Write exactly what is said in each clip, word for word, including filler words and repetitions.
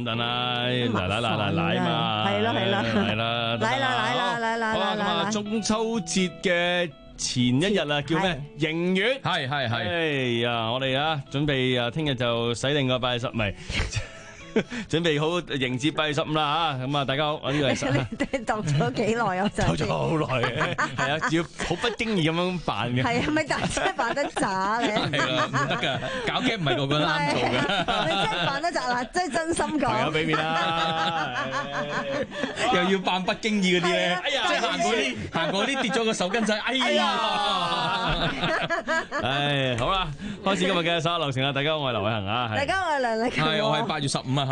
等啦，嚟啦嚟嚟嚟嘛， 係咯係咯， 係啦， 嚟啦嚟啦嚟啦好啦，咁啊，中秋節嘅前一日啊，叫咩？迎月， 係係係。 哎呀，我哋啊，準備啊，聽日就洗定個八十，唔係。準備好迎接八月十五啦吓，咁啊大家好，我呢個係你度咗幾耐啊？ 度咗好耐嘅，係啊，要好不經意咁樣扮嘅。 係啊，咪但真係扮得渣你。 係啦，唔得噶，搞 game 唔係個個都啱做嘅。 你真係扮得渣啦，真係真心講。 朋友俾面啦， 又要扮不經意嗰啲咧， 哎呀， 即係行過啲行過啲跌咗個手巾仔，哎呀！ 唉，好啦，開始今日嘅十一流程啦，大家好，我係劉偉恒啊， 大家我係梁麗琴， 係我係八月十五啊。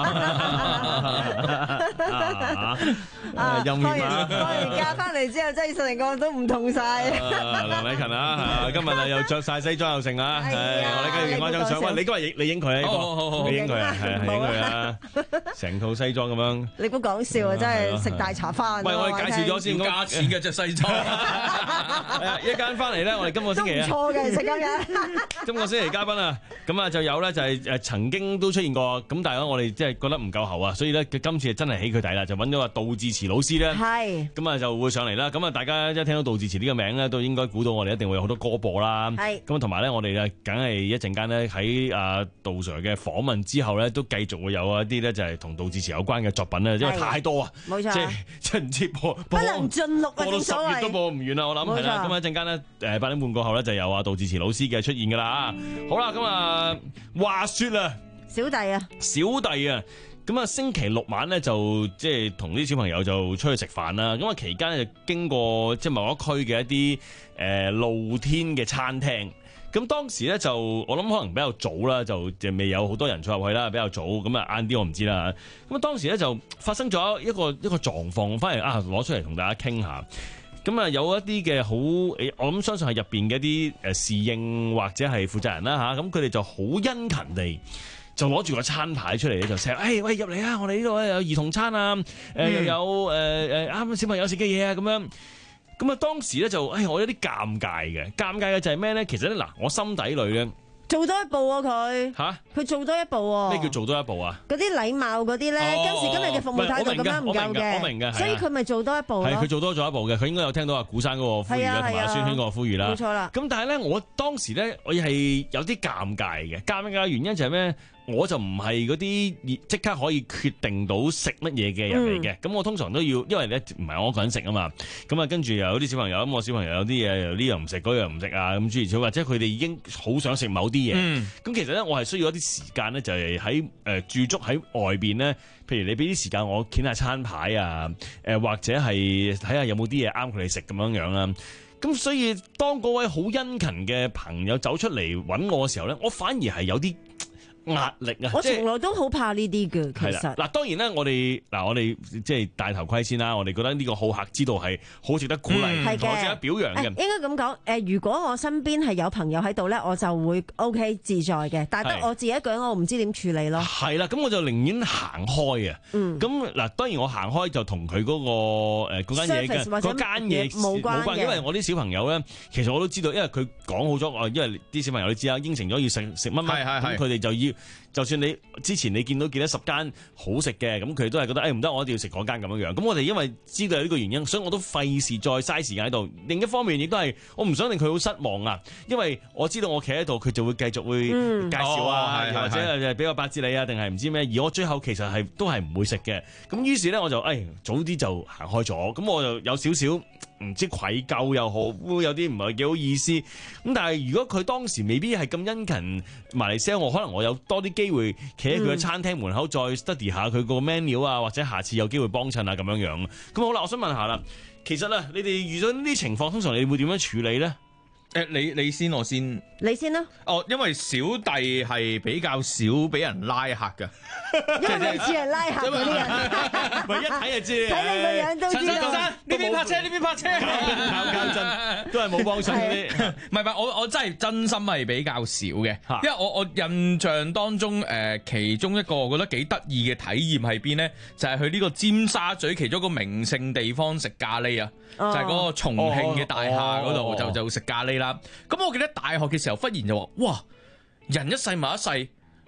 啊！ 任放完啊！ 放完假翻嚟之後，真係成個都唔同晒。 梁禮勤啊，今日啊又着晒西裝又成啊，係我哋繼續影翻張相。喂，你今日影你影佢啊， 好好好， 你影佢啊，係係影佢啊，成套西裝咁樣。 你估講笑啊？真係食大茶飯。 喂，我哋介紹咗先， 加錢嘅着西裝。 一間翻嚟咧，我哋今個星期啊， 錯嘅食緊嘅。 今個星期嘉賓啊，咁啊就有咧就係誒曾經都出現過，咁但係咧我哋即係覺得唔夠喉啊，所以咧今次真係起佢底啦，就揾咗阿杜自持老師咧， 係咁啊就會上嚟啦。咁啊大家一聽到杜自持呢個名咧，都應該估到我哋一定會有好多歌播啦。 係咁同埋咧，我哋啊梗係一陣間咧喺阿杜 Sir 嘅訪問之後咧，都繼續會有一啲咧就係同杜自持有關嘅作品咧，因為太多啊， 冇錯， 即係即係唔知播不能盡錄啊， 播到十月都播唔完啦，我諗係啦。咁啊一陣間咧誒八點半過後咧就有阿杜自持老師嘅出現噶啦。好啦，咁啊話說啊， 小弟啊， 小弟啊。咁啊，星期六晚咧就即係同啲小朋友就出去食飯啦。咁啊期間就經過即係某一區嘅一啲誒、呃、露天嘅餐廳。咁當時咧就我諗可能比較早啦，就就未有好多人坐入去啦，比較早。咁啊晏啲我唔知啦。咁啊當時咧就發生咗一個一個狀況，翻嚟啊攞出嚟同大家傾下。咁啊有一啲嘅好誒，我諗相信係入邊嘅一啲誒侍應或者係負責人啦嚇。咁佢哋就好殷勤地，就攞住個餐牌出嚟咧，就寫：誒喂入嚟啊！我哋呢度有兒童餐啊，誒、呃、又、嗯、有誒誒啱小朋友食嘅嘢啊，咁樣。咁啊當時咧就，誒我有啲尷尬嘅，尷尬嘅就係咩咧？其實咧嗱，我心底裏咧做多一步喎佢嚇，佢做多一步喎。 咩叫做多一步啊？ 嗰啲禮貌嗰啲咧， 哦、 今時今日嘅服務態度咁樣唔夠嘅， 我明嘅， 所以佢咪做多一步咯。 係佢做多咗一步嘅，佢應該有聽到阿古生嗰個呼籲啦，同埋阿孫軒嗰個呼籲啦。 冇錯啦。 咁但係咧，我當時咧，我係有啲尷尬嘅，尷尬嘅原因就係咩？我就唔係嗰啲即刻可以決定到食乜嘢嘅人嚟嘅，咁、嗯、我通常都要，因為咧唔係我一個人食啊嘛，咁啊跟住又有啲小朋友，咁我小朋友有啲嘢又呢樣唔食，嗰樣唔食啊，咁諸如此類，或者佢哋已經好想食某啲嘢，咁、嗯、其實咧我係需要一啲時間咧，就係喺誒駐足喺外邊咧，譬如你俾啲時間我掀下餐牌啊，誒或者係睇下有冇啲嘢啱佢哋食咁樣樣啦。咁所以當嗰位好殷勤嘅朋友走出嚟揾我嘅時候咧，我反而係有啲壓力啊！ 我從來都好怕呢啲嘅，其實嗱，當然啦，我哋嗱我哋即係戴頭盔先啦，我哋覺得呢個好客之道係好值得鼓勵，好、嗯、值得表揚嘅。 應該咁講，誒，如果我身邊係有朋友喺度咧，我就會 O K 自在嘅，但係得我自己一個人，我唔知點處理咯。係啦，咁我就寧願行開啊。嗯，咁嗱，當然我行開就同佢嗰個誒嗰間嘢嘅嗰間嘢冇關嘅，因為我啲小朋友咧，其實我都知道，因為佢講好咗，因為啲小朋友你知啦，應承咗要食食乜乜，咁佢哋就要。就算你之前你見到見到十間好食嘅，咁佢哋都係覺得誒唔得，我一定要食嗰間咁樣樣。咁我哋因為知道有呢個原因，所以我都費事再嘥時間喺度。另一方面亦都係我唔想令佢好失望啊，因為我知道我企喺度，佢就會繼續會介紹啊，嗯哦、或者係俾個八字你啊，定係唔知咩。而我最後其實係都係唔會食嘅。咁於是咧我就誒、哎、早啲就行開咗。咁我就有少少唔知愧疚又好，有啲唔係幾好意思。咁但係如果佢當時未必係咁殷勤埋嚟 sell 我，可能我有多啲機會企喺佢嘅餐廳門口再 study 下佢個 menu 啊，或者下次有機會幫襯啊咁樣樣。咁好啦，我想問下啦，其實啊，你哋遇咗呢啲情況，通常你會點樣處理咧？ 誒，你你先，我先， 你先啦。 哦，因為小弟係比較少俾人拉客㗎， 因為你似係拉客嗰啲人， 唔係一睇就知。 睇你個樣都知道。 陳生，呢邊泊車，呢邊泊車， 靠靠真，都係冇幫襯嗰啲。 唔係唔係，我我真係真心係比較少嘅，因為我我印象當中誒、呃，其中一個我覺得幾得意嘅體驗係邊咧，就係、是、去呢個尖沙咀其中一個名勝地方食咖喱啊，哦、就係嗰個重慶嘅大廈嗰度、哦、就就食咖喱啦。咁我記得大學嘅時候忽然就話，哇，人一世物一世，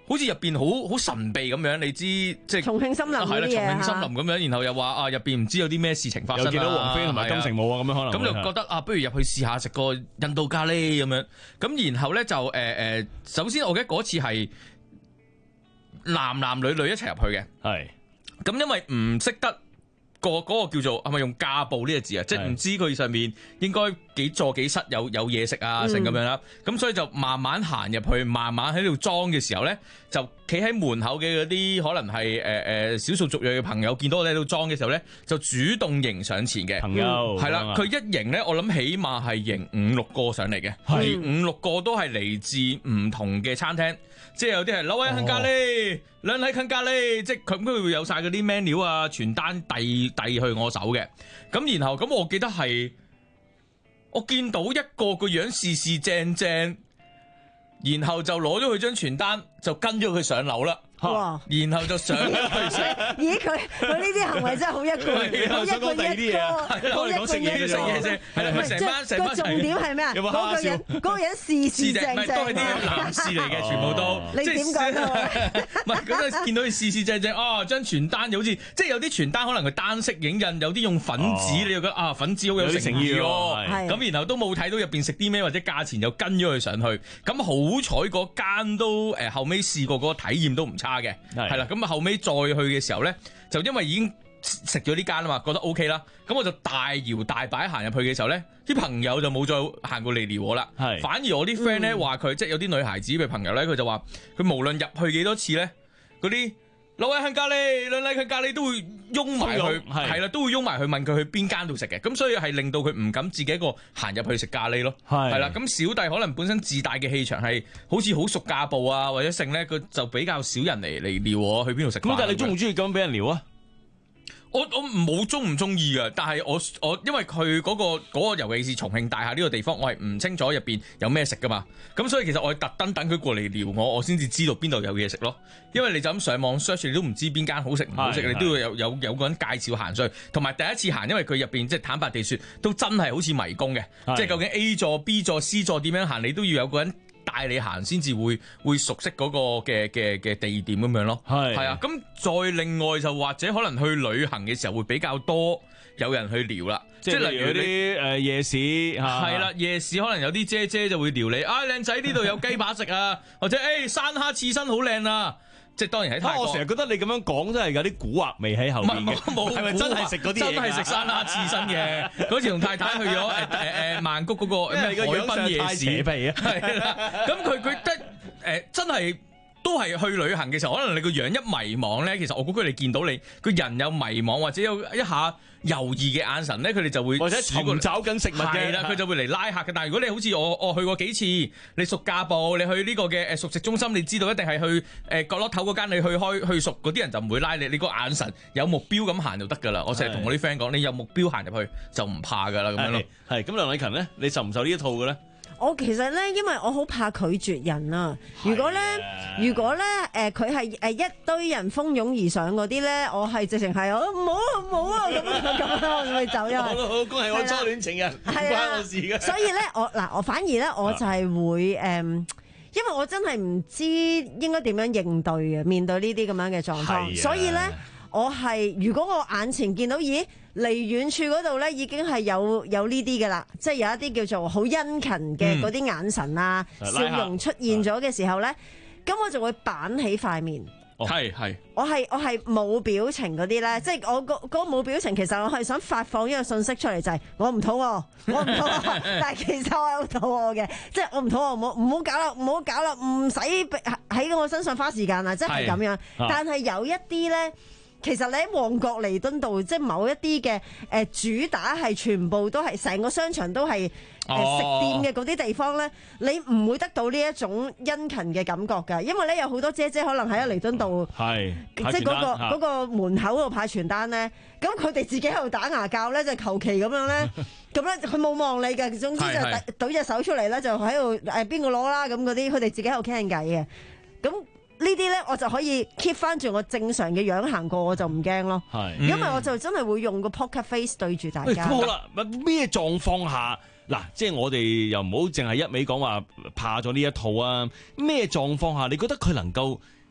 好似入邊好好神秘咁樣，你知即係重慶森林嗰係啦， 啲嘢重慶森林咁樣，然後又話啊入邊唔知有啲咩事情發生， 又見到王菲同埋金城武啊咁樣可能， 咁就覺得啊，不如入去試下食個印度咖喱咁樣，咁然後咧就誒誒、呃，首先我記得嗰次係男男女女一齊入去嘅， 係咁因為唔識得。個嗰個叫做係咪用架步呢個字啊？即係唔知佢上面應該幾座幾室有有嘢食啊，成咁樣啦。咁所以就慢慢行入去，慢慢喺度裝嘅時候咧，就企喺門口嘅嗰啲可能係誒誒少數族裔嘅朋友，見到我哋喺度裝嘅時候咧，就主動迎上前嘅朋友係啦。佢一迎咧，我諗起碼係迎五六個上嚟嘅，而五六個都係嚟自唔同嘅餐廳。即係有啲係兩位肯咖喱，兩位肯咖喱，即係佢佢會有晒嗰啲 menu 啊，傳單遞遞去我手嘅。咁然後咁，我記得係我見到一個個樣四四正正，然後就攞咗佢張傳單，就跟咗佢上樓啦。 哇！ 然後就上咗去食。 咦？佢佢呢啲行為真係好一個，好一個一個，好一個食嘢食嘢啫。係啦，成班成班。 個重點係咩啊？嗰個人嗰個人事事正正， 都係啲男士嚟嘅，全部都。 你點講啊？ 唔係嗰陣見到佢事事正正，哦，張傳單好似即係有啲傳單可能佢單色影印，有啲用粉紙，你又覺得啊粉紙好有誠意喎。咁然後都冇睇到入邊食啲咩或者價錢，就跟咗佢上去。咁好彩嗰間都誒後尾試過嗰個體驗都唔差。嘅係啦，咁啊後尾再去嘅時候咧，就因為已經食咗呢間啊嘛，覺得 OK 啦，咁我就大搖大擺行入去嘅時候咧，啲朋友就冇再行過嚟撩我啦，係反而我啲 friend 咧話佢即係有啲女孩子嘅朋友咧，佢就話佢無論入去幾多次咧，嗰啲兩位肯咖喱，兩位肯咖喱都會擁埋去，係啦，都會擁埋去問佢去邊間度食嘅，咁所以係令到佢唔敢自己一個行入去食咖喱咯，係啦，咁小弟可能本身自帶嘅氣場係好似好熟架步啊，或者剩咧，佢就比較少人嚟嚟撩我去邊度食。咁但係你中唔中意咁樣俾人撩啊？ 我我冇中唔中意嘅，但係我我因為佢嗰、嗰個嗰個尤其是重慶大廈呢個地方，我係唔清楚入邊有咩食噶嘛，咁所以其實我係特登等佢過嚟撩我，我先至知道邊度有嘢食咯。因為你就咁上網 search，你都唔知邊間好食唔好食，你都要有有有個人介紹行上去。同埋第一次行，因為佢入邊即係坦白地説，都真係好似迷宮嘅，即係究竟 A 座、B 座、C 座點樣行，你都要有個人帶你行先至會會熟悉嗰個嘅嘅嘅地點咁樣咯，係係啊，咁再另外就或者可能去旅行嘅時候會比較多有人去撩啦，即係例如啲誒夜市係啦，夜市可能有啲姐姐就會撩你，啊靚仔呢度有雞扒食啊，或者誒山蝦刺身好靚啊。即係當然喺泰國， 我成日覺得你咁樣講真係有啲蠱惑味喺後面嘅，係咪真係食嗰啲嘢？ 真係食山蝦刺身嘅。嗰次同太太去咗誒誒誒曼谷嗰個咩海濱夜市，係啦。咁佢佢得誒真係都係去旅行嘅時候，可能你個樣一迷惘咧，其實我估佢哋見到你個人有迷惘或者有一下猶豫嘅眼神咧，佢哋就會或者尋找緊食物嘅， 啦，佢就會嚟拉客嘅。但係如果你好似我，我去過幾次，你熟架步，你去呢個嘅誒熟食中心，你知道一定係去誒角落頭嗰間，你去開去熟嗰啲人就唔會拉你，你個眼神有目標咁行就得㗎啦。我成日同我啲 friend 講，你有目標行入去就唔怕㗎啦，咁樣咯。係咁，梁禮勤咧，你受唔受呢一套嘅咧？ 我其實咧，因為我好怕拒絕人啊。如果咧，如果咧，誒佢係誒一堆人蜂擁而上嗰啲咧，我係直情係我唔好啊唔好啊咁樣咁樣，我就會走。因為我老公係我初戀情人，唔關我事嘅。 所以咧，我嗱我反而咧，我就係會誒、嗯，因為我真係唔知應該點樣應對嘅，面對呢啲咁樣嘅狀況。所以咧，我係如果我眼前見到，咦？離遠處嗰度咧，已經係有有呢啲嘅啦，即係有一啲叫做好殷勤嘅嗰啲眼神啊、嗯、笑容出現咗嘅時候咧，咁我就會板起塊面。 係係、哦， 我係我係冇表情嗰啲咧，即係我個嗰冇表情，其實我係想發放一個信息出嚟，就係、是、我唔肚餓，我唔肚餓，但係其實我係好肚餓嘅，即係我唔肚餓，唔好唔好搞啦，唔好搞啦，唔使喺我身上花時間啊，即係咁樣。但係有一啲咧。其實你喺旺角彌敦道，即係某一啲嘅誒主打係全部都係成個商場都係誒、呃哦、食店嘅嗰啲地方咧，你唔會得到呢一種殷勤嘅感覺㗎，因為咧有好多姐姐可能喺彌敦道，係即係嗰、嗰個嗰、嗰個門口度派傳單咧，咁佢哋自己喺度打牙鉸咧，就求其咁樣咧，咁咧佢冇望你嘅，總之就懟隻手出嚟咧，就喺度誒邊個攞啦咁嗰啲，佢哋自己喺度傾緊偈嘅，咁。呢啲咧，我就可以 keep 翻住我正常嘅樣行過，我就唔驚咯。係，因為我就真係會用個 poker face 對住大家。 好啦，咩狀況下嗱？即係我哋又唔好淨係一味講話怕咗呢一套啊！咩狀況下你覺得佢能夠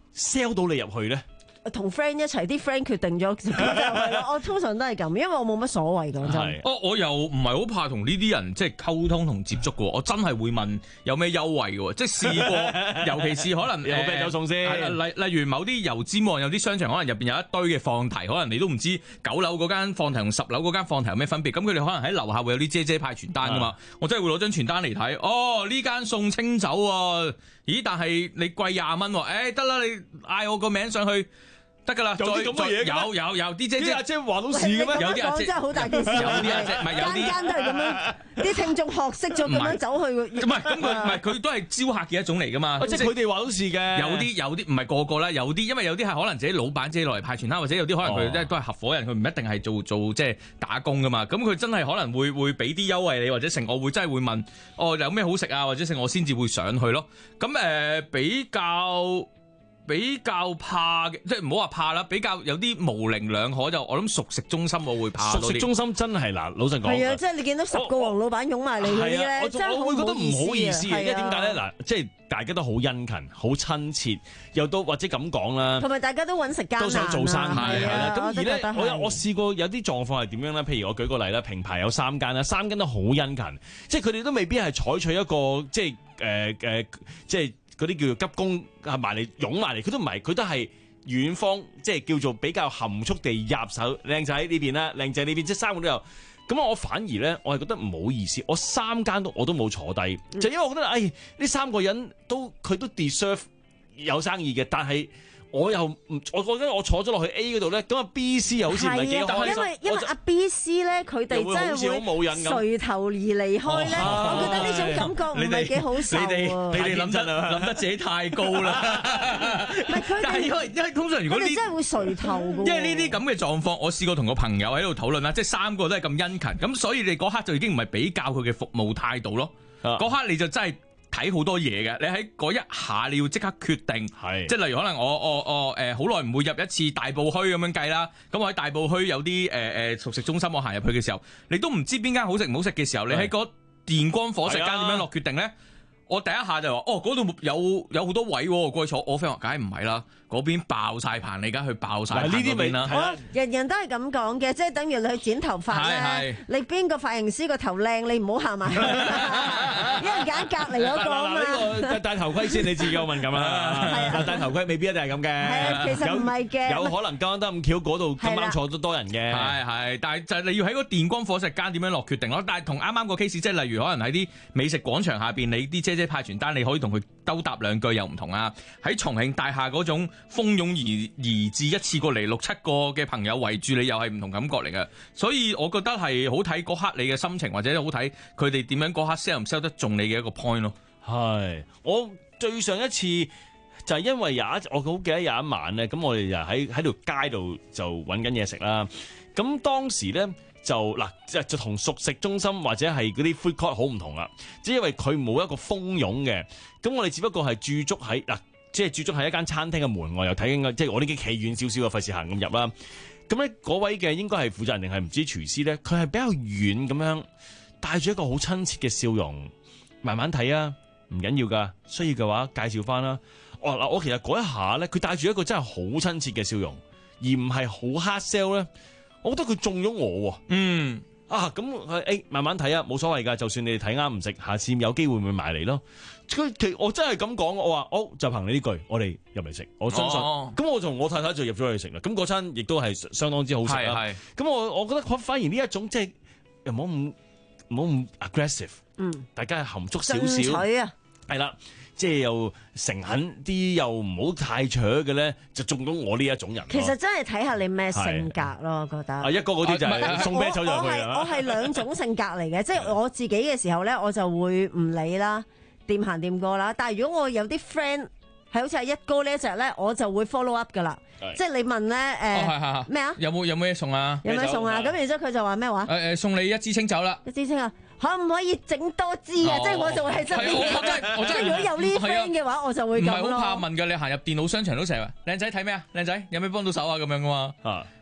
sell 到你入去咧？ 同 friend 一齊，啲 friend 決定咗就係咯。我通常都係咁，因為我冇乜所謂講真。 哦，我又唔係好怕同呢啲人即係溝通同接觸嘅喎，我真係會問有咩優惠嘅喎，即係試過，尤其是可能有啤酒送先。 例例如某啲油尖旺有啲商場，可能入邊有一堆嘅放題，可能你都唔知九樓嗰間放題同十樓嗰間放題有咩分別。咁佢哋可能喺樓下會有啲姐姐派傳單㗎嘛，我真係會攞張傳單嚟睇。哦，呢間送清酒喎，咦？但係你貴廿蚊喎，誒得啦，你嗌我個名上去。得㗎啦， 有啲咁嘅嘢， 有有有啲姐姐阿姐話到事嘅咩？ 有啲阿姐真係好大件事， 有啲阿姐唔係有啲間間都係咁樣，啲聽眾學識咗咁樣走去。 唔係咁佢唔係佢都係招客嘅一種嚟㗎嘛。 即係佢哋話到事嘅。 有啲有啲唔係個個啦，有啲因為有啲係可能自己老闆自己落嚟派傳單，或者有啲可能佢咧都係合夥人，佢唔一定係做做即係打工㗎嘛。咁佢真係可能會會俾啲優惠你，或者成我會真係會問哦有咩好食啊，或者成我先至會上去咯。咁誒、呃、比較。比較怕嘅，即係唔好話怕啦，比較有啲模棱兩可就，我諗熟食中心我會怕多啲。熟食中心真係嗱，老實講。係啊， 即係你見到十個黃老闆擁埋你嗰啲咧，真係我會覺得唔好意思嘅，因為點解咧？嗱，即係大家都好殷勤、好親切，又都或者咁講啦。 同埋大家都揾食艱難， 都想做生意係啦。咁而咧，我有我試過有啲狀況係點樣咧？譬如我舉個例啦，平排有三間啦，三間都好殷勤，即係佢哋都未必係採取一個即係誒誒，即係。嗰啲叫做急攻埋嚟擁埋嚟，佢都唔係，佢都係遠方，即係叫做比較含蓄地入手。靚仔呢邊啦，靚仔呢邊，即係三個都有。咁我反而咧，我係覺得唔好意思，我三間都我都冇坐低，嗯、就因為我覺得，哎，呢三個人都佢都 deserve 有生意嘅，但係。我又唔，我覺得我坐咗落去 A 嗰度咧，咁啊 B、C 又好似唔係幾開心。 因為因為阿 B、C 咧，佢哋真係會垂頭而離開咧。我覺得呢種感覺唔係幾好受。 你哋你哋諗得諗得自己太高啦。唔係佢哋，因為因為通常如果呢， 真係會垂頭嘅。 因為呢啲咁嘅狀況，我試過同個朋友喺度討論啦，即係三個都係咁殷勤，咁所以你嗰刻就已經唔係比較佢嘅服務態度咯。嗰刻你就真係。睇好多嘢嘅，你喺嗰一下你要即刻決定，是即係例如可能我我我誒好耐唔會入一次大埔墟咁樣計啦，咁我喺大埔墟有啲誒誒熟食中心，我行入去嘅時候，你都唔知邊間好食唔好食嘅時候，是你喺嗰電光火石間點樣落決定咧？我第一下就話：哦，嗰度有有好多位喎，過去坐。我 friend 話：梗係唔係啦，嗰邊爆晒棚，你而家去爆晒棚嗰邊啦。 我人人都係咁講嘅，即係等於你去剪頭髮咧，你邊個髮型師個頭靚，你唔好行埋去，一人揀隔離嗰個啊嘛。 呢個戴頭盔先，你自己有敏感啦。嗱，戴頭盔未必一定係咁嘅。 係啊，其實唔係嘅。 有可能啱得咁巧，嗰度咁啱坐咗多人嘅。 係係，但係就係你要喺個電光火石間點樣落決定咯。但係同啱啱個 case，即係例如可能喺啲美食廣場下邊，你啲姐姐派傳單，你可以同佢兜搭兩句又唔同啊！喺重慶大廈嗰種蜂擁而而至，一次過嚟六七個嘅朋友圍住你，又係唔同感覺嚟嘅。所以我覺得係好睇嗰刻你嘅心情，或者好睇佢哋點樣嗰刻 sell 唔 sell 得中你嘅一個 point 咯。 係我最上一次就係因為有一我好記得有一晚咧，咁我哋就喺喺條街度就揾緊嘢食啦。咁當時咧。就嗱，就就同熟食中心或者係嗰啲 food court 好唔同啦，即係因為佢冇一個蜂擁嘅，咁我哋只不過係駐足喺嗱，即係駐足喺一間餐廳嘅門外，又睇緊，即係我呢啲企遠少少嘅，費事行咁入啦。咁咧嗰位嘅應該係負責人定係唔知廚師咧，佢係比較遠咁樣帶住一個好親切嘅笑容，慢慢睇啊，唔緊要噶，需要嘅話介紹翻啦。哦嗱，我其實嗰一下咧，佢帶住一個真係好親切嘅笑容，而唔係好 hard sell 咧。我覺得佢中咗我喎， 嗯啊咁誒、欸，慢慢睇啊，冇所謂㗎，就算你哋睇啱唔食，下次有機會會埋嚟咯。佢其我真係咁講，我話哦，就憑你呢句，我哋入嚟食，我相信。咁、哦、我同我太太就入咗去食啦。咁嗰餐亦都係相當之好食啦。咁我我覺得反而呢一種即係又唔好咁唔好咁 aggressive，嗯，大家係含蓄少少，係啦。即係又誠懇啲，又唔好太搶嘅咧，就中到我呢一種人。 其實真係睇下你咩性格咯，我覺得。 啊，一哥嗰啲就係送啤酒就去啦。 我係兩種性格嚟嘅，即係我自己嘅時候咧，我就會唔理啦，掂行掂過啦。但係如果我有啲 friend 係好似係一哥呢一隻咧，我就會 follow up 噶啦。即係你問咧誒咩啊？ 有冇有冇嘢送啊？ 有咩送啊？咁然之後佢就話咩話？ 誒誒，送你一支清酒啦！ 一支清啊！可唔可以整多支啊？即係我就會喺側邊。 我真係， 如果有呢 friend 嘅話，我就會咁咯。 唔係好怕問㗎，你行入電腦商場都成日，靚仔睇咩啊？靚仔有咩幫到手啊？咁樣噶嘛。啊，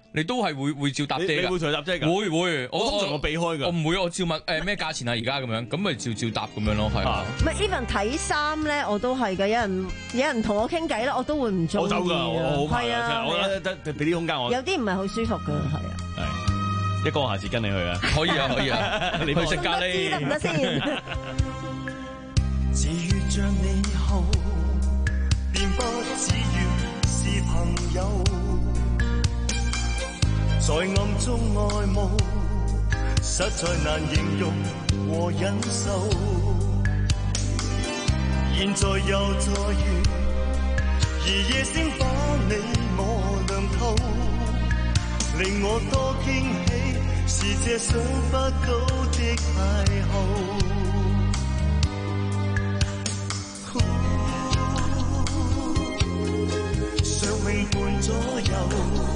你都係會會照搭遮㗎。 你會隨搭遮㗎？ 會會， 我通常我避開㗎。 我唔會，我照問誒咩價錢啊？而家咁樣，咁咪照照搭咁樣咯，係啊。 唔係 even 睇衫咧，我都係嘅。有人有人同我傾偈咧，我都會唔中意。 我走㗎，我好怕啊！我覺得得俾啲空間我。 有啲唔係好舒服㗎，係啊。 係，一哥下次跟你去啊！ 可以啊，可以啊，你去食咖喱得唔得先？ 自遇着你後，便不只願是朋友，在暗中愛慕，實在難形容和忍受。現在又再遇，而夜星把你我亮透，令我多驚喜，是這想不到的邂逅。尚永伴左右，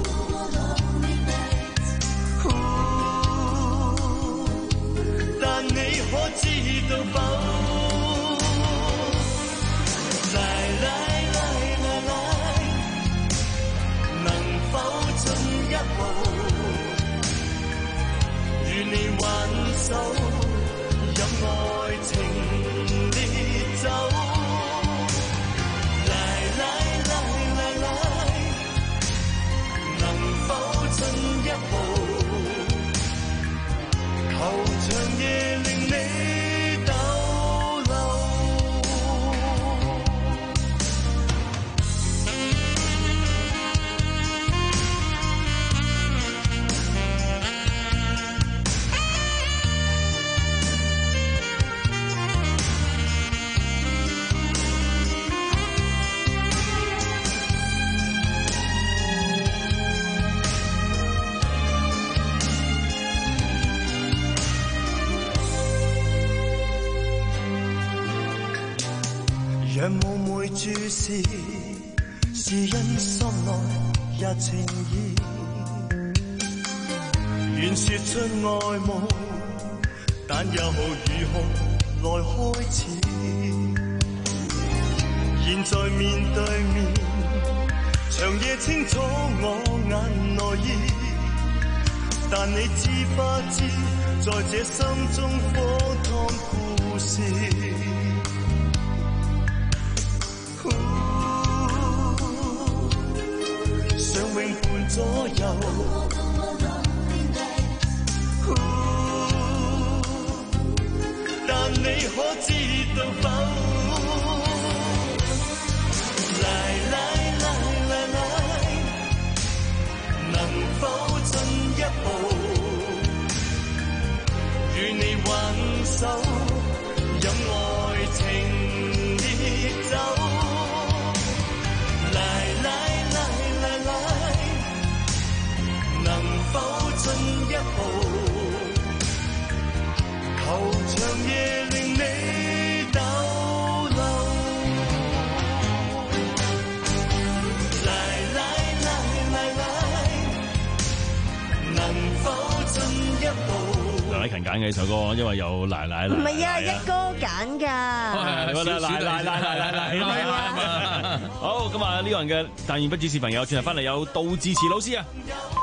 但你可知道否？來來來來來，能否進一步，與你挽手，任愛情烈走。球場夜令你逗留。讓我每注視，是因心內一情意，願說出愛慕，但又如何來開始？現在面對面，長夜清楚我眼內意，但你知不知，在這心中火燙故事。尚永伴左右，但你可知道否？來來來來來，能否進一步，與你挽手，任愛情烈走。進一步，球場夜令你逗留。來來來來來，能否進一步？ 梁禮勤揀嘅呢首歌，因為有奶奶奶。 唔係啊，一哥揀㗎。 奶奶奶奶奶奶。好，咁啊，呢個人嘅但願不只是朋友，轉頭翻嚟有杜自持老師啊。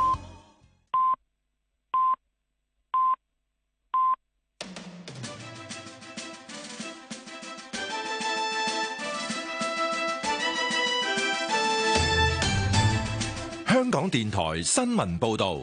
香港電台新聞報道，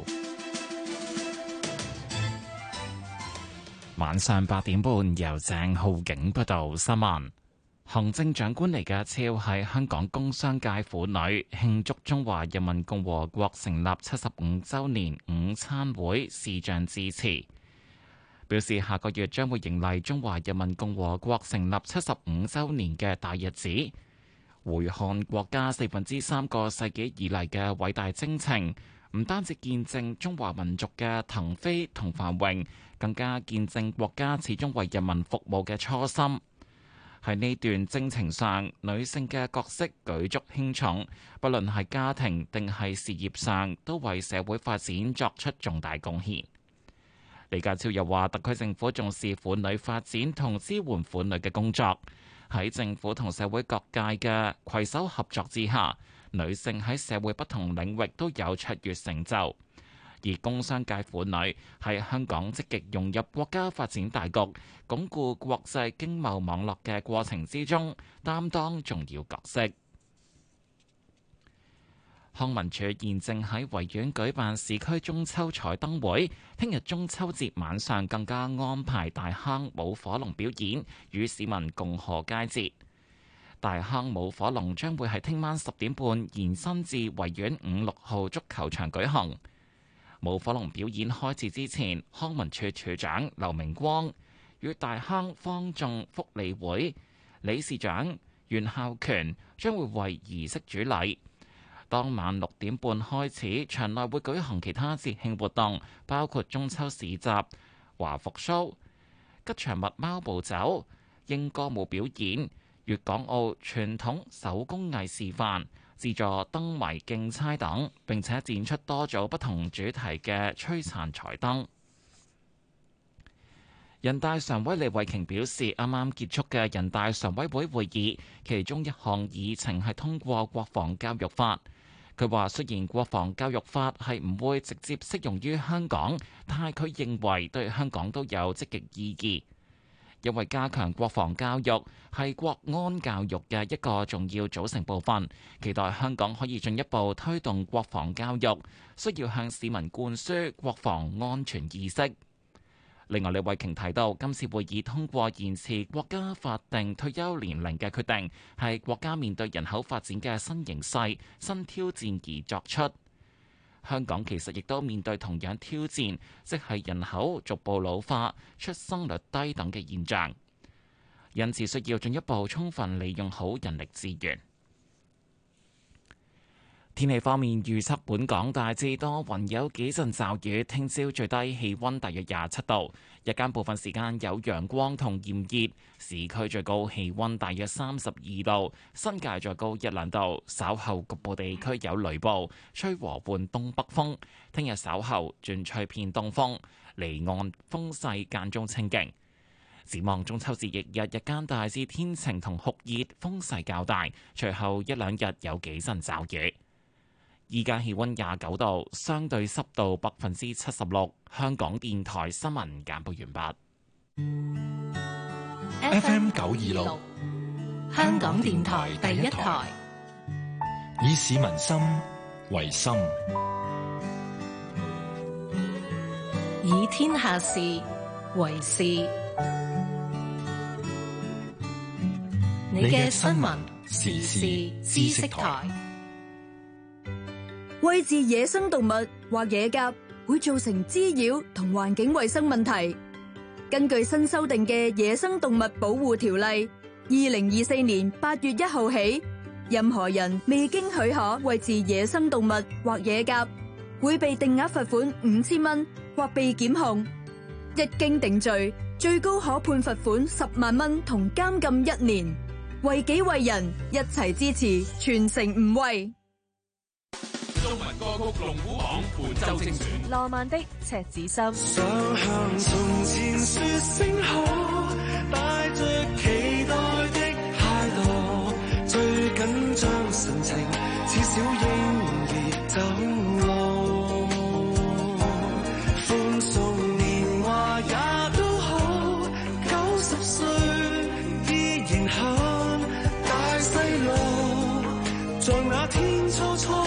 晚上八點半由鄭浩景報道新聞。行政長官李家超喺香港工商界婦女慶祝中華人民共和國成立七十五週年午餐會視像致辭，表示下個月將會迎嚟中華人民共和國成立七十五週年嘅大日子。回看國家四分之三個世紀以嚟嘅偉大征程，唔單止見證中華民族嘅騰飛同繁榮，更加見證國家始終為人民服務嘅初心。喺呢段征程上，女性嘅角色舉足輕重，不論係家庭定係事業上，都為社會發展作出重大貢獻。李家超又話，特區政府重視婦女發展同支援婦女嘅工作。喺政府同社會各界嘅攜手合作之下， 女性喺社會不同領域都有卓越成就，而工商界婦女喺香港積極融入國家發展大局、鞏固國際經貿網絡嘅過程之中，擔當重要角色。康文署現正喺維園舉辦市區中秋彩燈會，聽日中秋節晚上更加安排大坑舞火龍表演，與市民共賀佳節。大坑舞火龍將會喺聽晚十點半延伸至維園五六號足球場舉行。舞火龍表演開始之前，康文署署長劉明光與大坑坊眾福利會理事長袁孝權將會為儀式主禮。當晚六點半開始，場內會舉行其他節慶活動，包括中秋市集、華服 show、吉祥物貓步走、英歌舞表演、粵港澳傳統手工藝示範、自助燈謎競猜等，並且展出多組不同主題嘅璀璨彩燈。人大常委李慧瓊表示，啱啱結束嘅人大常委會會議，其中一項議程係通過國防教育法。佢話：雖然國防教育法係唔會直接適用於香港，但係佢認為對香港都有積極意義，因為加強國防教育係國安教育嘅一個重要組成部分。期待香港可以進一步推動國防教育，需要向市民灌輸國防安全意識。另外，李慧瓊提到，今次會議通過延遲國家法定退休年齡嘅決定，係國家面對人口發展嘅新形勢、新挑戰而作出。香港其實亦都面對同樣挑戰，即係人口逐步老化、出生率低等嘅現象，因此需要進一步充分利用好人力資源。天氣方面，預測本港大致多雲，有幾陣驟雨。聽朝最低氣溫大約廿七度，日間部分時間有陽光同炎熱，市區最高氣溫大約三十二度，新界再高一兩度。稍後局部地區有雷暴，吹和緩東北風。聽日稍後轉吹偏東風，離岸風勢間中清勁。展望中秋節翌日，日間大致天晴同酷熱，風勢較大，隨後一兩日有幾陣驟雨。依家氣溫廿九度，相對濕度百分之七十六。香港電台新聞簡報完畢。F M 九二六，香港電台第一台，以市民心為心， 以天下事為事。你嘅新聞時事知識台。 餵飼野生動物或野鴿會造成滋擾同環境衛生問題。根據新修訂嘅《野生動物保護條例》，二零二四年八月一號起，任何人未經許可餵飼野生動物或野鴿，會被定額罰款五千蚊或被檢控。一經定罪，最高可判罰款十萬蚊同監禁一年。為己為人，一齊支持，全城唔餵。 中文歌曲龍虎榜本周精選， 浪漫的赤子心。 想向從前說聲好，帶着期待的態度，最緊張神情似小嬰兒走路，歡送年華也都好，九十歲依然很大細路，像那天初初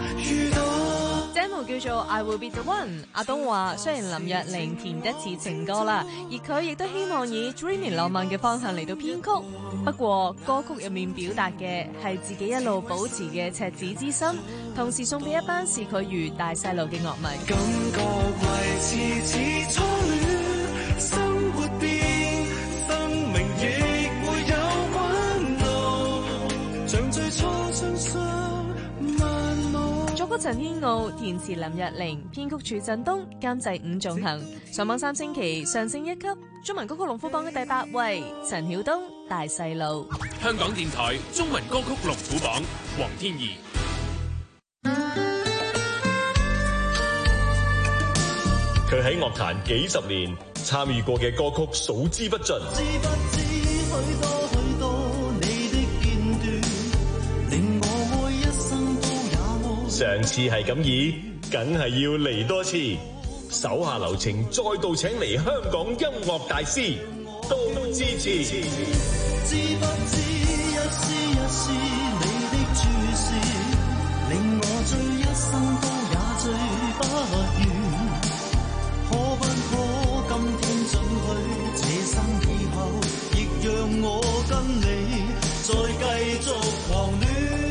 叫做 I Will Be The One。 阿東話雖然林若寧填得似情歌啦，而佢亦都希望以 dreamy 浪漫嘅方向嚟到編曲，不過歌曲入面表達嘅係自己一路保持嘅赤子之心，同時送俾一班視佢如大細路嘅樂迷。 感覺維持似初戀，生活變，生命亦會有溫度，像最初相信萬無。 作曲陳天傲，填詞林若寧，編曲處振東，監製伍仲衡。上網三星期上升一級，中文歌曲龍虎榜嘅第八位，陳曉東《大細路》。 香港電台中文歌曲龍虎榜，黃天怡。 佢喺樂壇幾十年，參與過嘅歌曲數之不盡。 知不知許多許多你的片段，令我愛一生。 上次係咁易，梗係要嚟多次。手下留情，再度請嚟香港音樂大師杜自持。 知不知一絲一絲你的注視，令我醉一生都也醉不完。可不可今天准許這生以後，亦讓我跟你再繼續狂戀。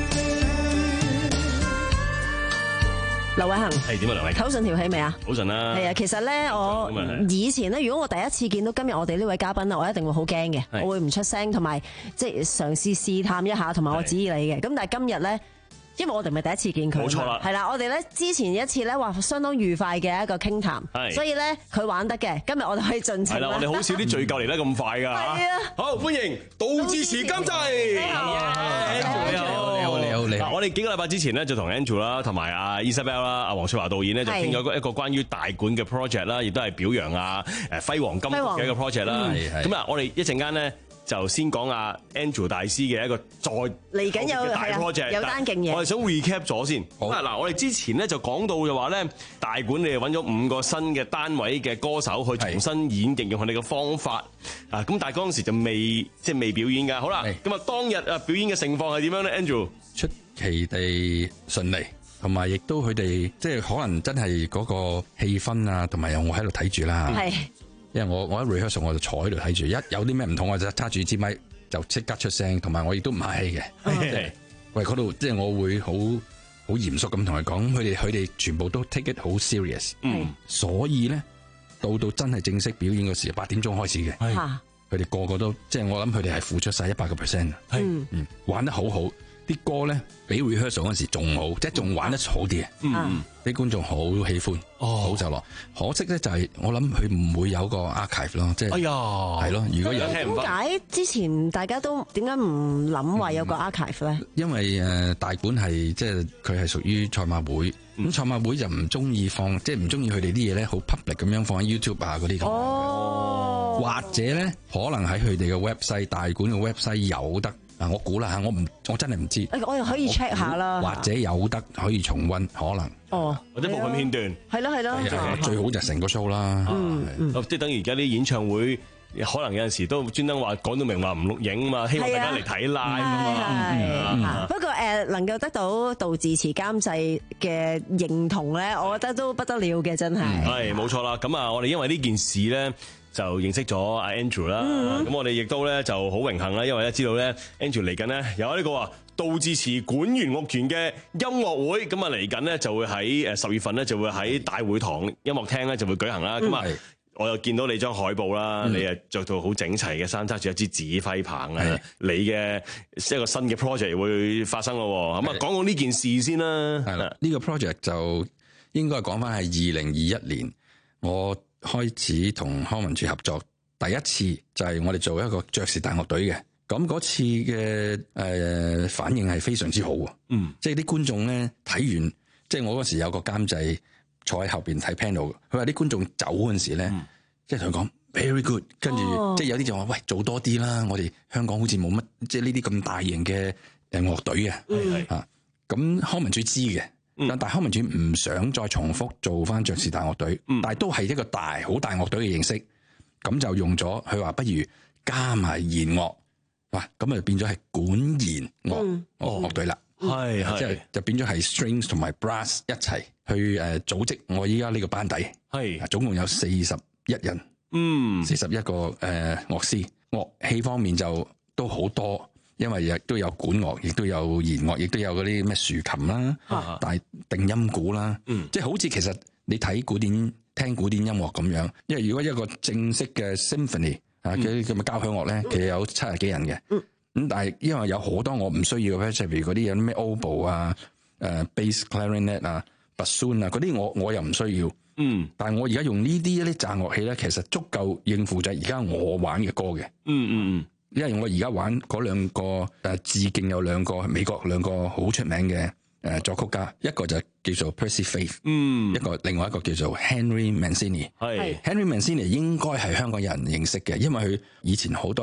劉偉恒係點啊？劉偉唞順條氣未啊？ 好順啦。 係啊，其實咧，我以前咧，如果我第一次見到今日我哋呢位嘉賓咧，我一定會好驚嘅，我會唔出聲，同埋即係嘗試試探一下，同埋我指意你嘅。咁但係今日咧，因為我哋唔係第一次見佢， 冇錯啦。 係啦，我哋咧之前一次咧話相當愉快嘅一個傾談，所以咧佢玩得嘅。今日我哋可以盡情啦。 係啦，我哋好少啲聚舊嚟得咁快㗎。係啊， 好歡迎杜自持監製。 你好， 你好，你好，你好，你好。 我哋幾個禮拜之前咧就同 Andrew 啦，同埋阿 Isabel 啦，阿黃翠華導演咧就傾咗一個關於大館嘅 project 啦，亦都係表揚啊誒輝煌金曲嘅一個 project 啦。咁啊，我哋一陣間咧就先講阿 Andrew 大師嘅一個再嚟緊有大 project， 有單勁嘢。 我哋想 recap 咗先。 好啊，嗱，我哋之前咧就講到就話咧，大館你哋揾咗五個新嘅單位嘅歌手去重新演繹，用佢哋嘅方法啊。咁但係嗰陣時就未即係未表演㗎。好啦，咁啊當日啊表演嘅情況係點樣咧 ？Andrew 出奇地順利，同埋亦都佢哋即係可能真係嗰個氣氛啊，同埋有我喺度睇住啦。係，因為我我一 rehearsal 我就坐喺度睇住，一有啲咩唔同我就揸住支咪就即刻出聲，同埋我亦都唔客氣嘅。係，喂嗰度即係我會好好嚴肅咁同佢講，佢哋佢哋全部都 take it 好 serious。嗯，所以咧到到真係正式表演嘅時候，八點鐘開始嘅。係，佢哋個個都即係我諗佢哋係付出晒一百個 percent。係，嗯，玩得好好。啲歌咧比 rehearsal 嗰陣時仲好，即係仲玩得好啲嘅。嗯，啲觀眾好喜歡，好就落。可惜咧就係我諗佢唔會有個 archive 咯，即係，哎呀，係咯。如果有聽唔翻， 點解之前大家都點解唔諗話有個 archive 咧？ 因為誒大館係即係佢係屬於賽馬會，咁賽馬會就唔中意放，即係唔中意佢哋啲嘢咧好 public 咁樣放喺 YouTube 啊嗰啲咁。哦，或者咧可能喺佢哋嘅 website 大館嘅 website 有得。我估啦嚇，我唔，我真係唔知。 我又可以 check 下啦， 或者有得可以重溫，可能。 哦， 或者部分片段。 係咯係咯。 最好就成個 show 啦。 嗯嗯。 即係等於而家啲演唱會，可能有陣時都專登話講到明話唔錄影嘛，希望大家嚟睇 live 啊嘛。不過誒，能夠得到杜自持監製嘅認同咧，我覺得都不得了嘅，真係。 係冇錯啦，咁啊，我哋因為呢件事咧，就認識咗阿 Andrew 啦，咁、嗯、我哋亦都咧就好榮幸啦，因為咧知道咧 Andrew 嚟緊咧有呢個啊杜自持管弦樂團嘅音樂會，咁啊嚟緊咧就會喺誒十月份咧就會喺大會堂音樂廳咧就會舉行啦，咁啊、嗯、我又見到你張海報啦，嗯、你誒着到好整齊嘅衫，揸住一支指揮棒啊，你嘅一個新嘅 project 會發生咯，咁啊講講呢件事先啦， 係啦，呢、這個 project 就應該講翻係二零二一年我開始同康文署合作，第一次就係我哋做一個爵士大樂隊嘅，咁嗰次嘅誒、呃、反應係非常之好，嗯，即係啲觀眾咧睇完，即係我嗰時有個監製坐喺後邊睇 panel，佢話啲觀眾走嗰陣時咧，嗯、即係同佢講 very good，跟住、哦、即係有啲就話喂做多啲啦，我哋香港好似冇乜即係呢啲咁大型嘅誒樂隊啊，係係啊，咁康文署知嘅。但大康文署唔想再重複做翻爵士大樂隊，嗯、但係都係一個大好大樂隊嘅形式，咁就用咗佢話不如加埋弦樂，哇，咁啊變咗係管弦樂樂隊啦，係係，即係就變咗係 strings 同埋 brass 一齊去誒組織我依家呢個班底，係總共有四十一人，嗯，四十一個誒樂師，樂器方面就都好多。因為亦都有管樂，亦都有弦樂，亦都有嗰啲咩豎琴啦，啊、但係定音鼓啦，嗯、即係好似其實你睇古典聽古典音樂咁樣。因為如果一個正式嘅 symphony 啊嗰啲咁嘅交響樂咧，嗯、其實有七十幾人嘅，咁、嗯、但係因為有好多我唔需要嘅，譬如嗰啲有咩 oboe 啊、誒 bass clarinet 啊、bassoon 啊嗰啲，我我又唔需要。嗯，但係我而家用呢啲一啲雜樂器咧，其實足夠應付就係而家我玩嘅歌嘅。嗯嗯嗯。因為我而家玩嗰兩個誒致敬有兩個美國兩個好出名嘅誒作曲家，一個就叫做 Percy Faith，嗯，一個另外一個叫做 Henry Mancini，係 Henry Mancini 應該係香港人認識嘅，因為佢以前好多嗰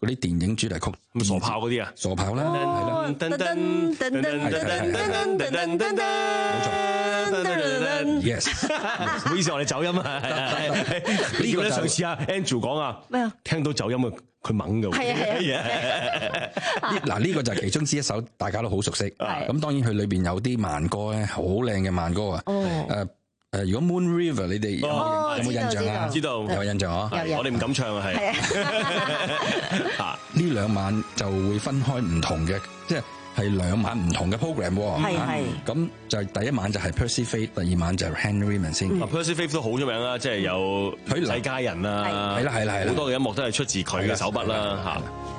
嗰啲電影主題曲， 傻炮嗰啲啊， 傻炮啦，係啦， 噔噔噔噔噔噔噔噔噔噔， 冇錯 ，yes， 唔好意思，我哋走音啊，呢個咧上次阿 Andrew 講啊， 咩啊？ 聽到走音啊，佢懵㗎喎， 係啊係啊， 嗱呢個就係其中之一首大家都好熟悉，咁當然佢裏邊有啲慢歌咧，好靚嘅慢歌啊，誒。誒，如果 Moon River 你哋有冇有冇印象啊？ 知道有印象啊？ 我哋唔敢唱啊，係。 啊，呢兩晚就會分開唔同嘅，即係係兩晚唔同嘅 program 喎。 係係。 咁就係第一晚就係 Percy Faith，第二晚就係 Henry Mancini。 啊 Percy Faith 都好出名啦，即係有世佳人啊， 係啦係啦係啦， 好多嘅音樂都係出自佢嘅手筆啦嚇。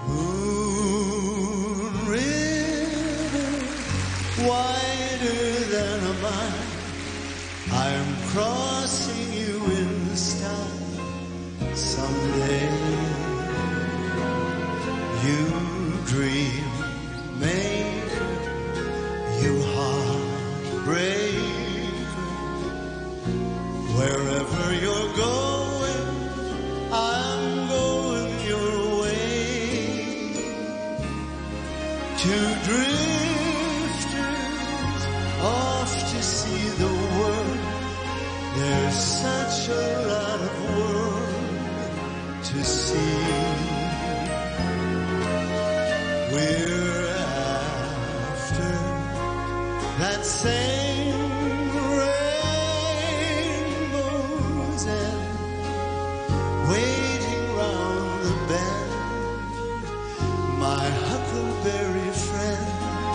I'm crossing you in the sky someday. You dream maker, you heartbreaker. Wherever you're going, I'm going your way. Two drifters off to see the world. There's such a lot of world to see. We're after that same rainbow's end, waiting round the bend, my huckleberry friend.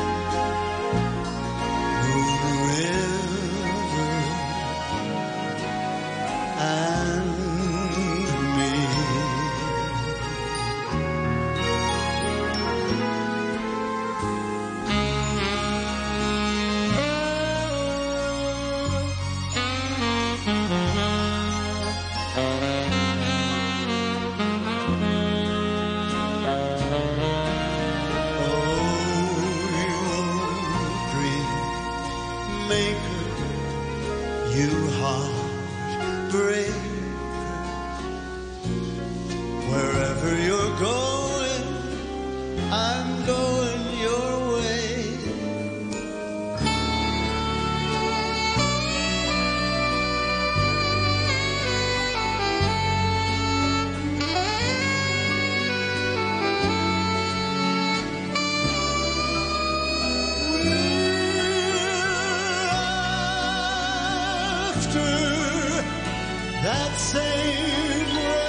That same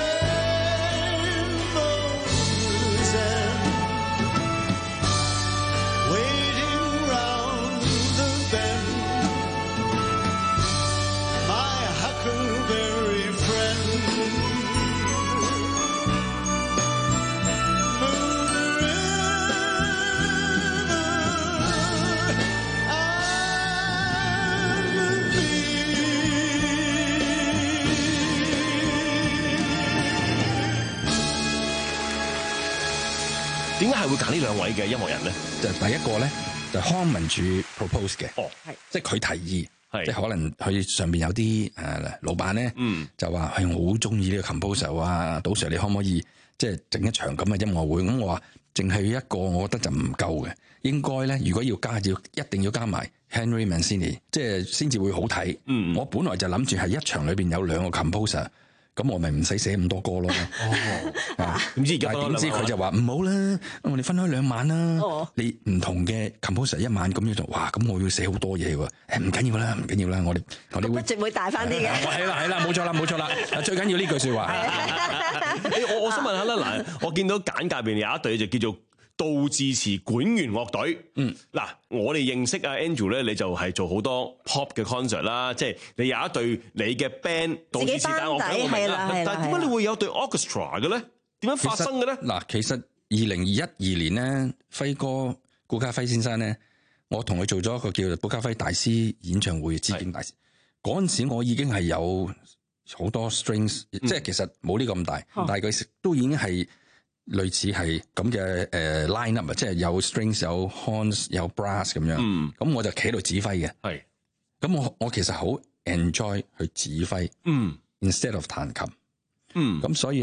rainbow's end, waiting round the bend, my huckleberry friend. Moon River, 點解係會揀呢兩位嘅音樂人咧？ 就第一個咧，就康文署 propose 嘅， 哦， 係，即係佢提議， 係， 即係可能佢上邊有啲誒老闆咧， 嗯，就話係我好中意呢個 composer 啊，杜 Sir 你可唔可以即係整一場咁嘅音樂會？咁我話淨係一個，我覺得就唔夠嘅，應該咧如果要加，要一定要加埋 Henry Mancini， 即係先至會好睇。嗯，我本來就諗住係一場裏邊有兩個 composer。咁我咪唔使寫咁多歌咯。哦，點知而家點知佢就話唔好啦，我哋分開兩晚啦。哦，你唔同嘅 composer 一晚咁樣就，哇！咁我要寫好多嘢喎。誒唔緊要啦，唔緊要啦，我哋我哋會 budget 會大翻啲嘅。 係啦係啦，冇錯啦冇錯啦。最緊要呢句説話。 我我想問下啦，嗱，我見到簡介入邊有一隊就叫做杜自持管弦樂隊。嗯，嗱，我哋認識阿 Andrew 咧，你就係做好多 pop 嘅 concert 啦，即係你有一隊你嘅 band 杜自持打樂隊，係啦，但係點解你會有隊 orchestra 嘅咧？點樣發生嘅咧？ 嗱，其實二零二一二年咧，輝哥顧嘉輝先生咧，我同佢做咗一個叫做顧嘉輝大師演唱會致敬大師。嗰陣時我已經係有好多 strings，、嗯、即係其實冇呢個咁大，嗯、但係佢都已經係。類似係咁嘅誒 line up 啊，即係有 strings 有 horns 有 brass 咁樣，咁、嗯、我就企喺度指揮嘅。係，咁我我其實好 enjoy 去指揮，嗯，instead of 彈琴，嗯，咁所以咧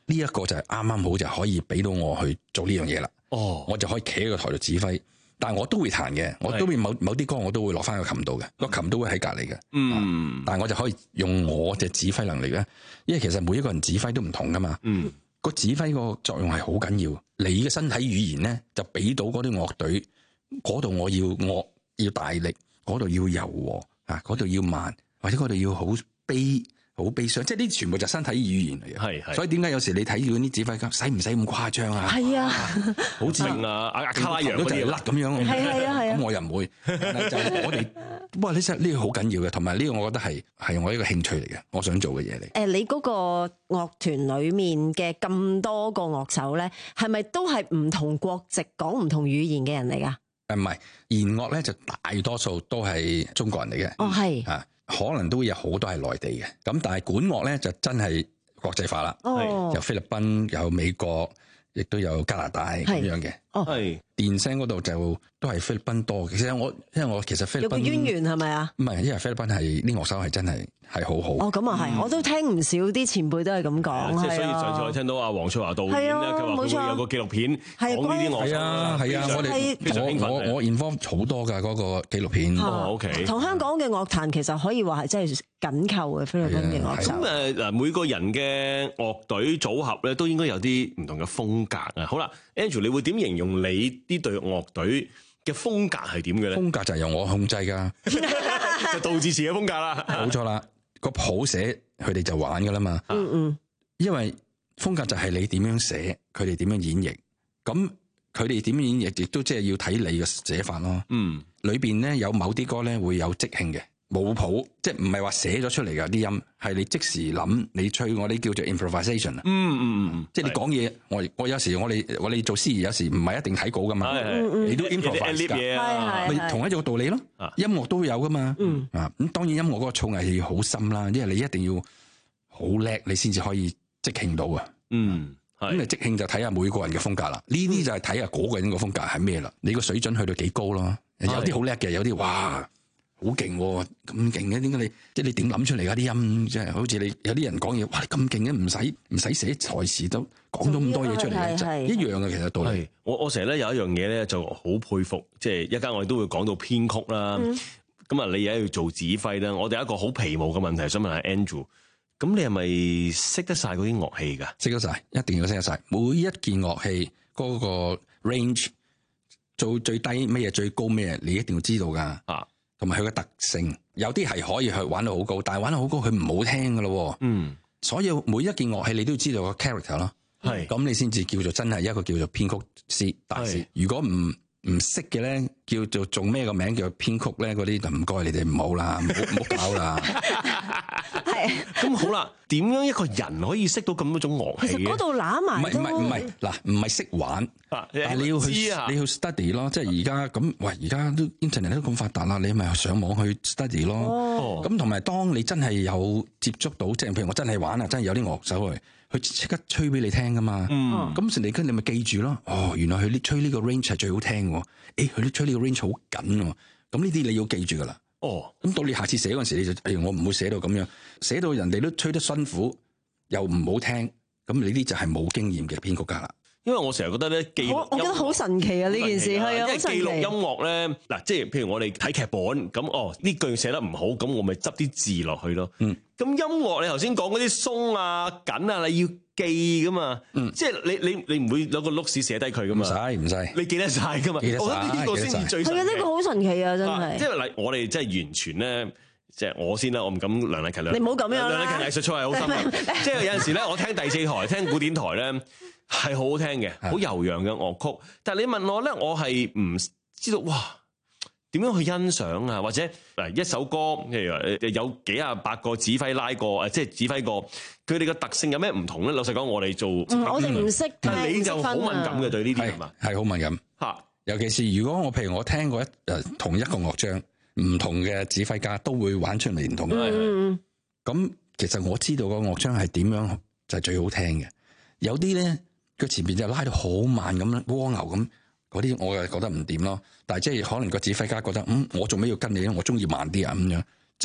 呢一個就係啱啱好就可以俾到我去做呢樣嘢啦。 哦， 我就可以企喺個台度指揮，但係我都會彈嘅，我都會某某啲歌我都會落翻個琴度嘅，個琴都會喺隔離嘅。 嗯， 但係我就可以用我嘅指揮能力咧，因為其實每一個人指揮都唔同噶嘛。 嗯， 個指揮個作用係好緊要，你嘅身體語言咧就俾到嗰啲樂隊嗰度我要惡要大力，嗰度要柔和啊，嗰度要慢，或者嗰度要好悲。好悲傷，即係呢全部就身體語言嚟嘅， 係係。 所以點解有時你睇到啲指揮家，使唔使咁誇張啊？ 係啊， 好似啊阿阿卡拉揚都就係甩咁樣。 係係啊係啊。 咁我又唔會，但係就係我哋，不過呢隻呢個好緊要嘅，同埋呢個我覺得係係我一個興趣嚟嘅，我想做嘅嘢嚟。 誒，你嗰個樂團裡面嘅咁多個樂手咧，係咪都係唔同國籍、講唔同語言嘅人嚟㗎？ 誒唔係，弦樂咧就大多數都係中國人嚟嘅。 哦，係啊。可能都會有好多係內地嘅，咁但係管樂咧就真係國際化啦， 哦、 有菲律賓、有美國，亦都有加拿大咁樣嘅。 哦， 係電聲嗰度就都係菲律賓多。其實我因為我其實菲律賓有個淵源係咪啊？ 唔係，因為菲律賓係啲樂手係真係係好好。 哦，咁啊係，我都聽唔少啲前輩都係咁講。 即係所以上次我聽到阿黃翠華導演咧，佢話佢會有個紀錄片講呢啲樂手。係啊係啊，我哋我我我 involve 好多㗎嗰個紀錄片。 哦 OK， 同香港嘅樂壇其實可以話係真係緊扣嘅菲律賓嘅樂手。 咁誒嗱，每個人嘅樂隊組合咧，都應該有啲唔同嘅風格啊。好啦 ，Andrew， 你會點形容你呢隊樂隊嘅風格係點嘅咧？ 風格就係由我控制㗎， 就杜自持嘅風格啦。 冇錯啦，個譜寫佢哋就玩㗎啦嘛。 嗯嗯， 因為風格就係你點樣寫，佢哋點樣演繹。咁佢哋點演繹，亦都即係要睇你嘅寫法咯。 嗯， 裏邊咧有某啲歌咧會有即興嘅。冇譜，即係唔係話寫咗出嚟㗎啲音，係你即時諗，你吹我哋叫做 improvisation 啊。 嗯嗯嗯， 即係你講嘢，我我有時我哋我哋做司儀有時唔係一定睇稿㗎嘛，你都 improvise 㗎，咪同一個道理咯。音樂都有㗎嘛，啊咁當然音樂嗰個造詣要好深啦，因為你一定要好叻，你先至可以即興到啊。 嗯， 咁你即興就睇下每個人嘅風格啦。呢啲就係睇下嗰個人個風格係咩啦。你個水準去到幾高咯？有啲好叻嘅，有啲哇。好勁喎，咁勁嘅，點解你即係你點諗出嚟㗎啲音？即係好似你有啲人講嘢，哇！你咁勁嘅，唔使唔使寫台詞都講到咁多嘢出嚟嘅，就一樣嘅其實道理。 我我成日咧有一樣嘢咧就好佩服，即係一間我哋都會講到編曲啦。咁啊、嗯，你而家要做指揮啦。我哋有一個好皮毛嘅問題，想問下 Andrew，咁你係咪識得晒嗰啲樂器㗎？ 識得晒，一定要識得晒。每一件樂器嗰個 range 做最低咩嘢，最高咩嘢，你一定要知道㗎。啊！同埋佢嘅特性，有啲係可以去玩到好高，但係玩到好高佢唔好聽噶咯。嗯，所以每一件樂器你都要知道個 character 咯。係，咁你先至叫做真係一個叫做編曲師大師。如果唔唔識嘅咧，叫做做咩個名叫做編曲咧，嗰啲就唔該你哋唔好啦，唔好唔好搞啦。 係。 咁好啦，點樣一個人可以識到咁多種樂器？ 其實嗰度揦埋。唔係唔係唔係， 嗱唔係識玩，但係你要去你要 study 咯，即係而家咁，喂而家都 internet 都咁發達啦，你咪上網去 study 咯。咁同埋當你真係有接觸到，即係譬如我真係玩啊，真係有啲樂手嚟，佢即刻吹俾你聽噶嘛。咁成你跟你咪記住咯。哦，原來佢啲吹呢個 range 係最好聽喎。誒，佢啲吹呢個 range 好緊喎。咁呢啲你要記住噶啦。哦，咁到你下次寫嗰陣時，你就譬如我唔會寫到咁樣，寫到人哋都吹得辛苦，又唔好聽，咁你呢啲就係冇經驗嘅編曲家啦。 因為我成日覺得咧，記錄我我覺得好神奇啊！呢件事係啊， 因為記錄音樂咧，嗱，即係譬如我哋睇劇本，咁哦呢句寫得唔好，咁我咪執啲字落去咯。嗯，咁音樂你頭先講嗰啲鬆啊緊啊，你要記噶嘛。嗯，即係你你你唔會攞個碌屎寫低佢噶嘛。唔使唔使，你記得晒噶嘛。記得晒，我覺得呢個先至最神奇。係啊，呢個好神奇啊，真係。即係嗱，我哋真係完全咧。即係我先啦，我唔敢梁麗勤。 你唔好咁樣啦。 梁麗勤藝術操係好深啊！即係有陣時咧，我聽第四台聽古典台咧係好好聽嘅，好悠揚嘅樂曲。但係你問我咧，我係唔知道哇點樣去欣賞啊？或者嗱一首歌，譬如話有幾廿八個指揮拉過，誒即係指揮過，佢哋嘅特性有咩唔同咧？老實講，我哋做我哋唔識， 但係你就好敏感嘅對呢啲係嘛？ 係好敏感嚇，尤其是如果我譬如我聽過一誒同一個樂章。唔同嘅指揮家都會玩出嚟唔同嘅，咁、嗯、其實我知道個樂章係點樣就係最好聽嘅。有啲咧佢前邊就拉到好慢咁樣，蝸牛咁嗰啲，我又覺得唔掂咯。但係即係可能個指揮家覺得，嗯，我做咩要跟你咧？我中意慢啲啊咁樣。即係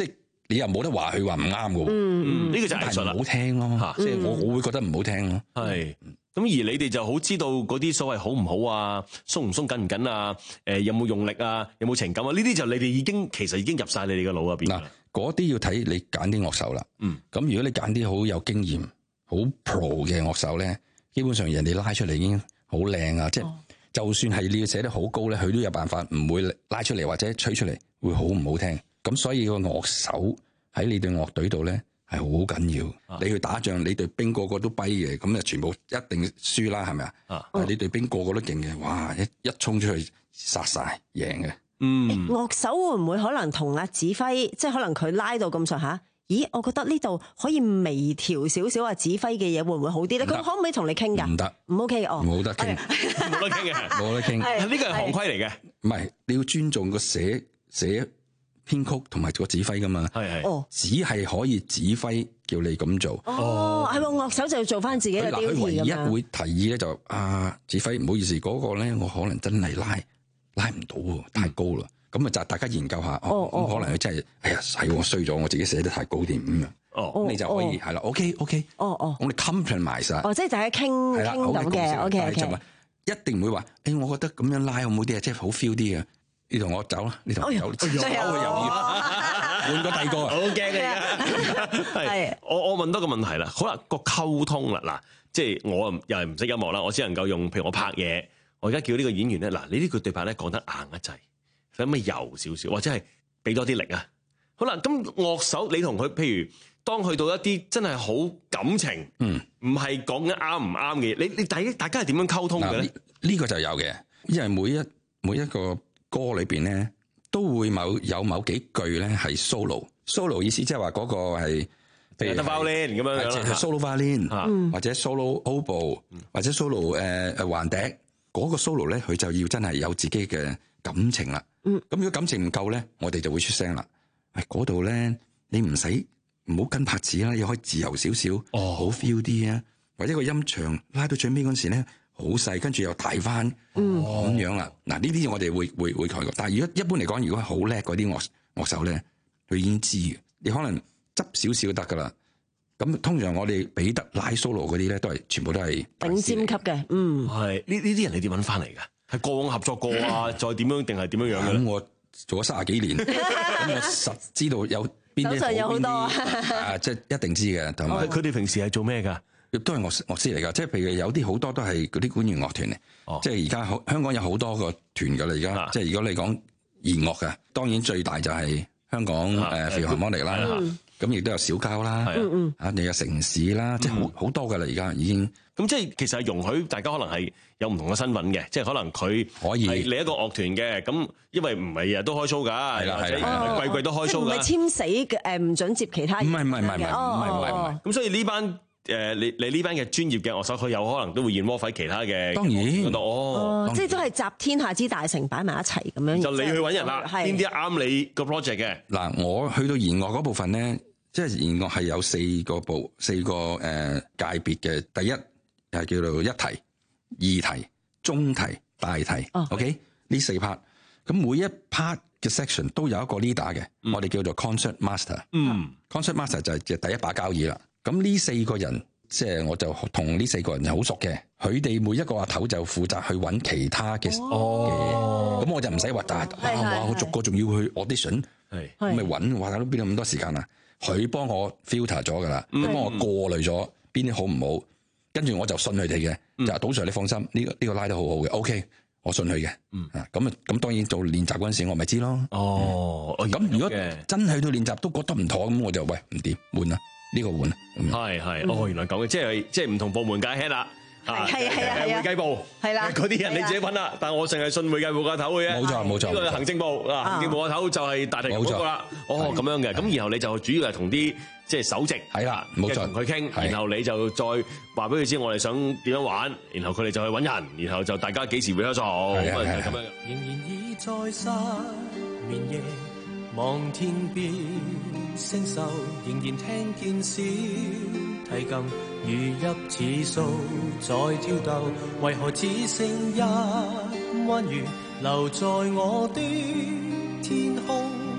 你又冇得話佢話唔啱嘅喎。 嗯， 呢個就係藝術啦， 唔好聽咯，即係我我會覺得唔好聽咯。 係。咁而你哋就好知道嗰啲所謂好唔好啊，鬆唔鬆緊唔緊啊，誒有冇用力啊，有冇情感啊？呢啲就你哋已經其實已經入晒你哋嘅腦入邊。 嗱，嗰啲要睇你揀啲樂手啦。 嗯， 咁如果你揀啲好有經驗、好 pro 嘅樂手咧，基本上人哋拉出嚟已經好靚啊！即係、哦、就算係你要寫得好高咧，佢都有辦法唔會拉出嚟或者吹出嚟會好唔好聽。咁所以個樂手喺你隊樂隊度咧，係好緊要，啊、你去打仗，你隊兵個個都跛嘅，咁啊全部一定輸啦，係咪啊？啊，你隊兵個個都勁嘅，哇！一一衝出去殺晒贏嘅。 嗯，樂手會唔會可能同阿指揮，即係可能佢拉到咁上下？咦，我覺得呢度可以微調少少啊，指揮嘅嘢會唔會好啲咧？佢可唔可以同你傾㗎？ 唔得， 唔 OK 哦， 冇得傾， 冇得傾嘅， 冇得傾。 呢個係行規嚟嘅， 唔係你要尊重個寫寫。編曲同埋個指揮噶嘛，係係，哦，只係可以指揮叫你咁做， 哦，係喎，樂手就要做翻自己嘅標誌。佢唯一會提議咧就啊，指揮唔好意思，嗰個咧我可能真係拉拉唔到喎，太高啦，咁啊就大家研究下，哦，咁可能佢真係，哎呀係我衰咗，我自己寫得太高啲咁樣，哦，你就可以係啦 ，OK OK，哦哦，我哋 compromise 晒， 哦，即係大家傾傾到嘅 ，OK OK， 一定唔會話，誒，我覺得咁樣拉好唔好啲啊，即係好 feel 啲啊。你同我走啦，你同我走，走佢猶豫，換個第二個， 好驚啊！係，我我問多個問題啦。好啦，個溝通啦，嗱，即係我又係唔識音樂啦，我只能夠用，譬如我拍嘢，我而家叫呢個演員咧，嗱，你呢句對白咧講得硬一滯，使唔使柔少少，或者係俾多啲力啊？好啦，咁樂手你同佢，譬如當去到一啲真係好感情，嗯，唔係講緊啱唔啱嘅嘢，你你大大家係點樣溝通嘅咧？ 呢個就有嘅，因為每一每一個歌裏邊咧都會某有某幾句咧係 solo，solo 意思即係話嗰個係譬如 violin 咁樣樣啦 ，solo violin、嗯、或者 solo oboe、嗯、或者 solo 誒誒橫笛，嗰個 solo 咧佢就要真係有自己嘅感情啦。咁、嗯、如果感情唔夠咧，我哋就會出聲啦。喂，嗰度咧你唔使唔好跟拍子啦，你可以自由少少，哦，好 feel 啲啊，或者個音長拉到最尾嗰陣時咧。好細，跟住又大翻，咁、嗯、樣啦。嗱，呢啲我哋會會會改過。但係如果一般嚟講，如果係好叻嗰啲樂樂手咧，佢已經知嘅。你可能執少少得噶啦。咁通常我哋俾得拉 solo 嗰啲咧，都係全部都係頂尖級嘅。嗯， 係呢呢啲人你點揾翻嚟㗎？係過往合作過啊，再點樣定係點樣樣嘅？ 咁我做咗卅幾年，咁我實知道有邊啲手上有好多啊，即係一定知嘅。同埋佢哋平時係做咩㗎？ 都係樂樂師嚟噶，即係譬如有啲好多都係嗰啲管弦樂團嚟，哦、即係而家香港有好多個團噶啦，而家、啊、即係如果你講弦樂嘅，當然最大就係香港誒肥行摩尼啦，咁亦都有小交啦，嗯嗯，啊你有城市啦，嗯、即係好好多噶啦，而家已經咁即係其實係容許大家可能係有唔同嘅身份嘅，即係可能佢可以係你一個樂團嘅，咁因為唔係日日都開 show 㗎，係啦係啦，季季都開 show 㗎， 唔係簽死誒唔準接其他人， 唔係唔係唔係唔係唔係唔係， 咁所以呢班。誒，你你呢班嘅專業嘅樂手，佢有可能都會演窩費其他嘅， 當然， 哦，即係都係集天下之大成擺埋一齊咁樣。 就你去揾人啦，邊啲啱你個 project 嘅？ 嗱，我去到弦樂嗰部分咧，即係弦樂係有四個部、四個誒界別嘅。第一係叫做一題、二題、中題、大題。哦、OK，呢四 part，咁每一 part 嘅 section 都有一個 leader 嘅，嗯、我哋叫做 concert master。嗯 concert master 就係就第一把交椅啦。咁呢四個人，即係我就同呢四個人就好熟嘅，佢哋每一個阿頭就負責去揾其他嘅嘢，咁我就唔使話，但係哇，我逐個仲要去 audition，咁咪揾，哇，都邊有咁多時間啊？佢幫我 filter 咗噶啦，佢幫我過濾咗邊啲好唔好，跟住我就信佢哋嘅，就賭 Sir 你放心，呢個呢個拉得好好嘅 ，OK， 我信佢嘅，啊，咁啊，咁當然做練習嗰陣時我咪知咯，哦，咁如果真係到練習都覺得唔妥，咁我就喂唔掂換啦。呢個換係係哦，原來咁嘅，即係即係唔同部門界 head 啦， 係係係啊， 會計部係啦， 嗰啲人你自己揾啦，但係我淨係信會計部個頭嘅啫， 冇錯冇錯， 呢個行政部啊，行政部個頭就係大提琴嗰個啦，哦咁樣嘅，咁然後你就主要係同啲即係首席係啦，冇錯， 同佢傾，然後你就再話俾佢知我哋想點樣玩，然後佢哋就去揾人，然後就大家幾時會合作，咁啊咁樣。仍然已在失眠夜望天邊星宿，仍然聽見小提琴如泣似訴在跳逗，為何只剩一彎月留在我的天空？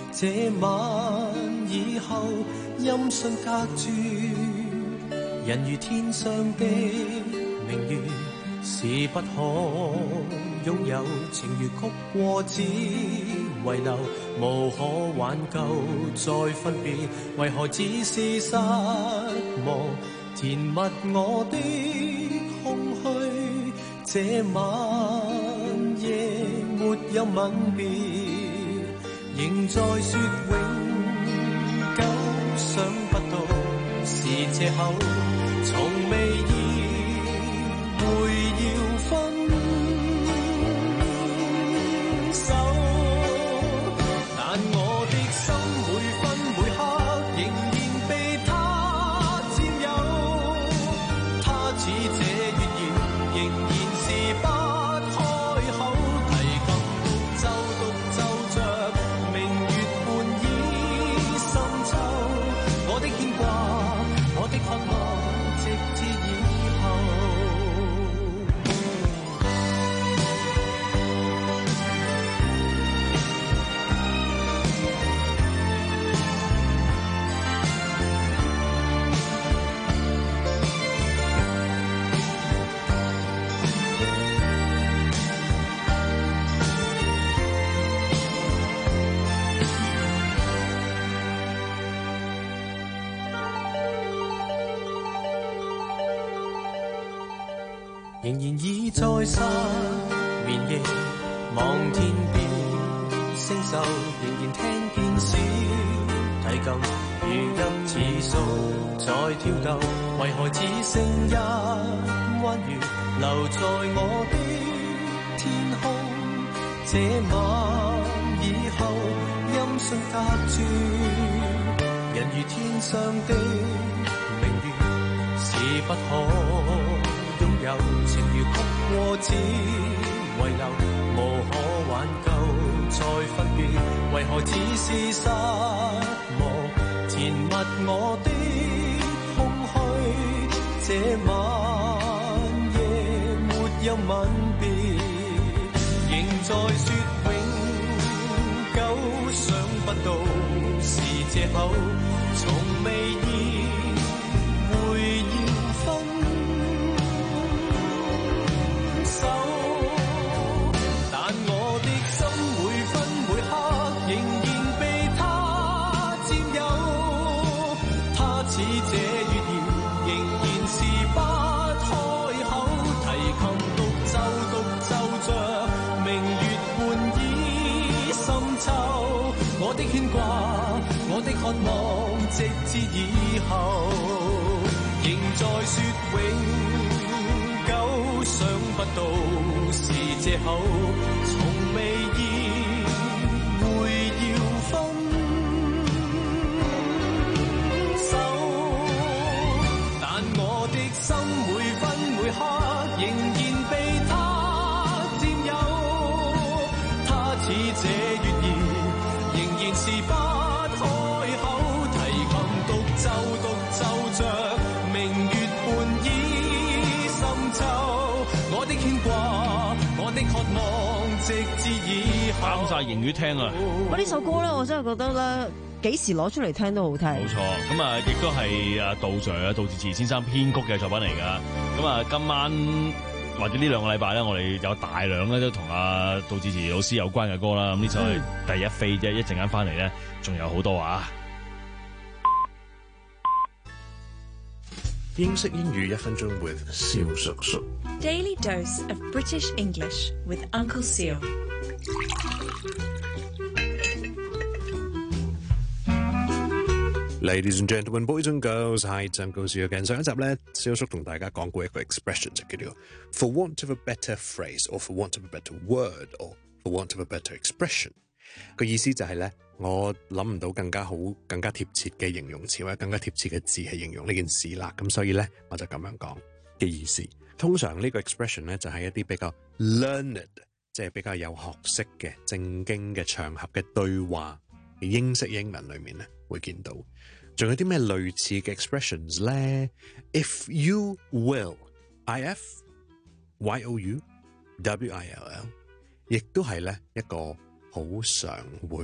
這晚以後音訊隔絕，人如天上的明月，是不可擁有，情如曲過只遺留，無可挽救再分別，為何只是失望填密我的空虛，這晚夜沒有吻別，仍在說永久，想不到是借口，從未意會要分手，但我的心每分每刻仍然被他佔有，他似這月兒仍然是不開口，提琴獨奏獨奏着明月半倚深秋，我的牽掛我的渴望直至以後。仍然倚在失眠夜，望天邊星宿，仍然聽見小提琴如泣似訴在跳動，為何只剩一彎月留在我的天空，這晚以後音訊隔絕，人如天上的明月是不可擁有，情如曲過只遺留，無可挽救再分別，為何只是失望填密我的空虛，這晚夜沒有吻別，仍在說永久，想不到是借口，從未意會要分手，但我的心每分每刻仍然被他佔有，他似這月兒仍然是不開口，提琴獨奏獨奏着明月半倚深秋，我的牽掛我的渴望直至以後，仍在說永久，想不到是借口，從未意會要分手，但我的心每分每刻仍然被他佔有，他似這月兒仍然是不開口，提琴獨奏獨奏着明月半倚深秋，我的牽掛我的渴望直至以後。 啱晒盈月聽啊！ 我呢首歌咧，我真係覺得咧，幾時攞出嚟聽都好聽。 冇錯，咁啊，亦都係啊杜 Sir 啊杜自持先生編曲嘅作品嚟㗎。咁啊，今晚或者呢兩個禮拜咧，我哋有大量咧都同阿杜自持老師有關嘅歌啦。咁呢首係第一飛啫，一陣間翻嚟咧，仲有好多啊！ 英式英語一分鐘 with 蕭叔叔。 Daily dose of British English with Uncle Seal. Ladies and gentlemen, boys and girls, hi, it's Uncle Seal again. 上一集咧，蕭叔同大家講過一個 expression 就叫做 for want of a better phrase, or for want of a better word, or for want of a better expression。個意思就係咧，我諗唔到更加好、更加貼切嘅形容詞或者更加貼切嘅字去形容呢件事啦。咁所以咧，我就咁樣講嘅意思。通常呢個 expression 咧就係一啲比較 learned， 即係比較有學識嘅正經嘅場合嘅對話嘅英式英文裏面咧會見到。仲有啲咩類似嘅 expressions 咧 ？If you will, I F Y O U W I L L， 亦都係咧一個好常會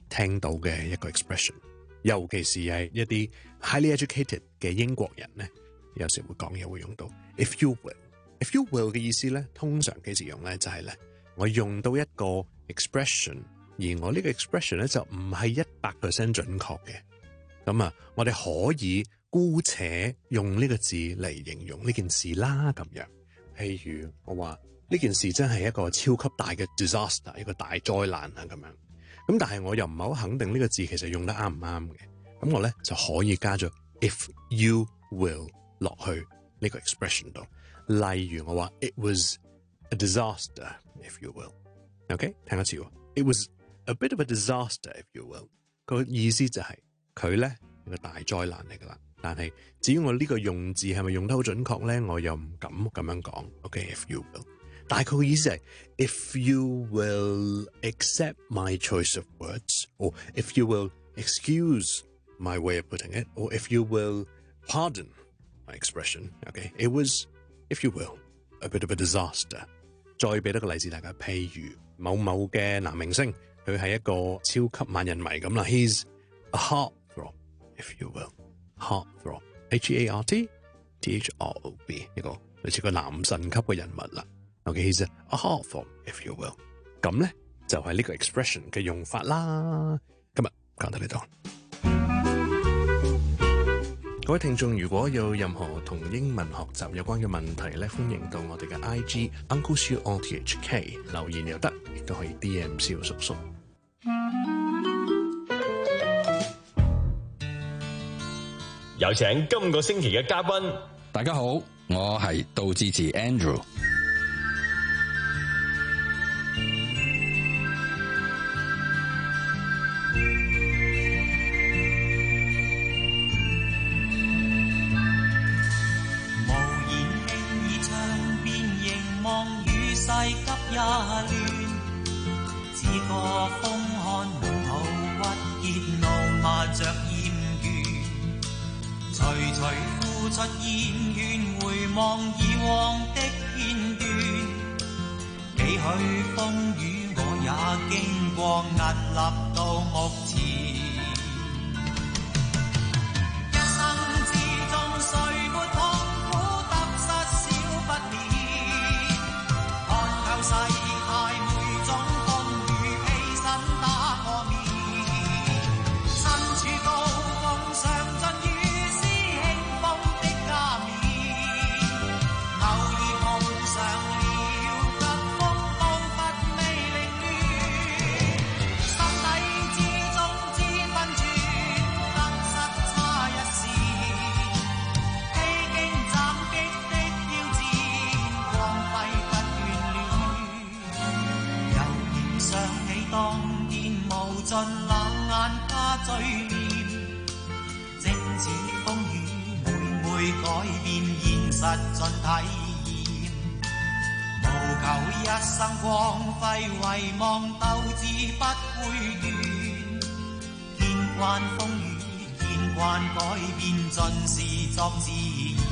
聽到嘅一個 expression， 尤其是係一啲 highly educated 嘅英國人咧，有時會講嘢會用到 if you will。if you will 嘅意思咧，通常幾時用咧？就係咧，我用到一個 expression， 而我呢個 expression 咧就唔係一百 percent 準確嘅。咁啊，我哋可以姑且用呢個字嚟形容呢件事啦，咁樣。譬如我話呢件事真係一個超級大嘅 disaster， 一個大災難啊咁樣。咁但係我又唔係好肯定呢個字其實用得啱唔啱嘅。咁我咧就可以加咗 if you will 落去呢個 expression 度。例如我話 it was a disaster if you will。OK， 聽一次喎。It was a bit of a disaster if you will。個意思就係佢咧係個大災難嚟噶啦。但係至於我呢個用字係咪用得好準確咧，我又唔敢咁樣講。OK，if you will。大概嘅意思係 if you will accept my choice of words， or if you will excuse my way of putting it， or if you will pardon my expression。OK，it was，if you will， a bit of a disaster。再俾多個例子大家，譬如某某嘅男明星，佢係一個超級萬人迷咁啦 ，he's a heartthrob，if you will。heartthrob，H E A R T T H R O B， 一個類似個男神級嘅人物啦。OK，he's a heartthrob，if you will。咁咧就係呢個 expression 嘅用法啦。今日講到呢度。各位聽眾，如果有任何同英文學習有關嘅問題咧，歡迎到我哋嘅 I G Uncle Siu R T H K 留言又得，亦都可以 D M 蕭叔叔。 有請今個星期嘅嘉賓。 大家好，我係杜志慈 Andrew。 無言輕倚窗邊凝望與世急也亂，自個風看門口鬱結怒罵着厭倦。徐徐呼出厭怨，回望以往的片段，幾許風雨我也經過，屹立到目前。一生之中誰沒痛苦，得失少不免，看透世態每種風雨，披身打過面，身處高峰上進於盡冷眼加嘴臉，正似風雨每每改變現實盡體驗，無求一生光輝，遺忘鬥志不會斷，見慣風雨，見慣改變，盡是作自然。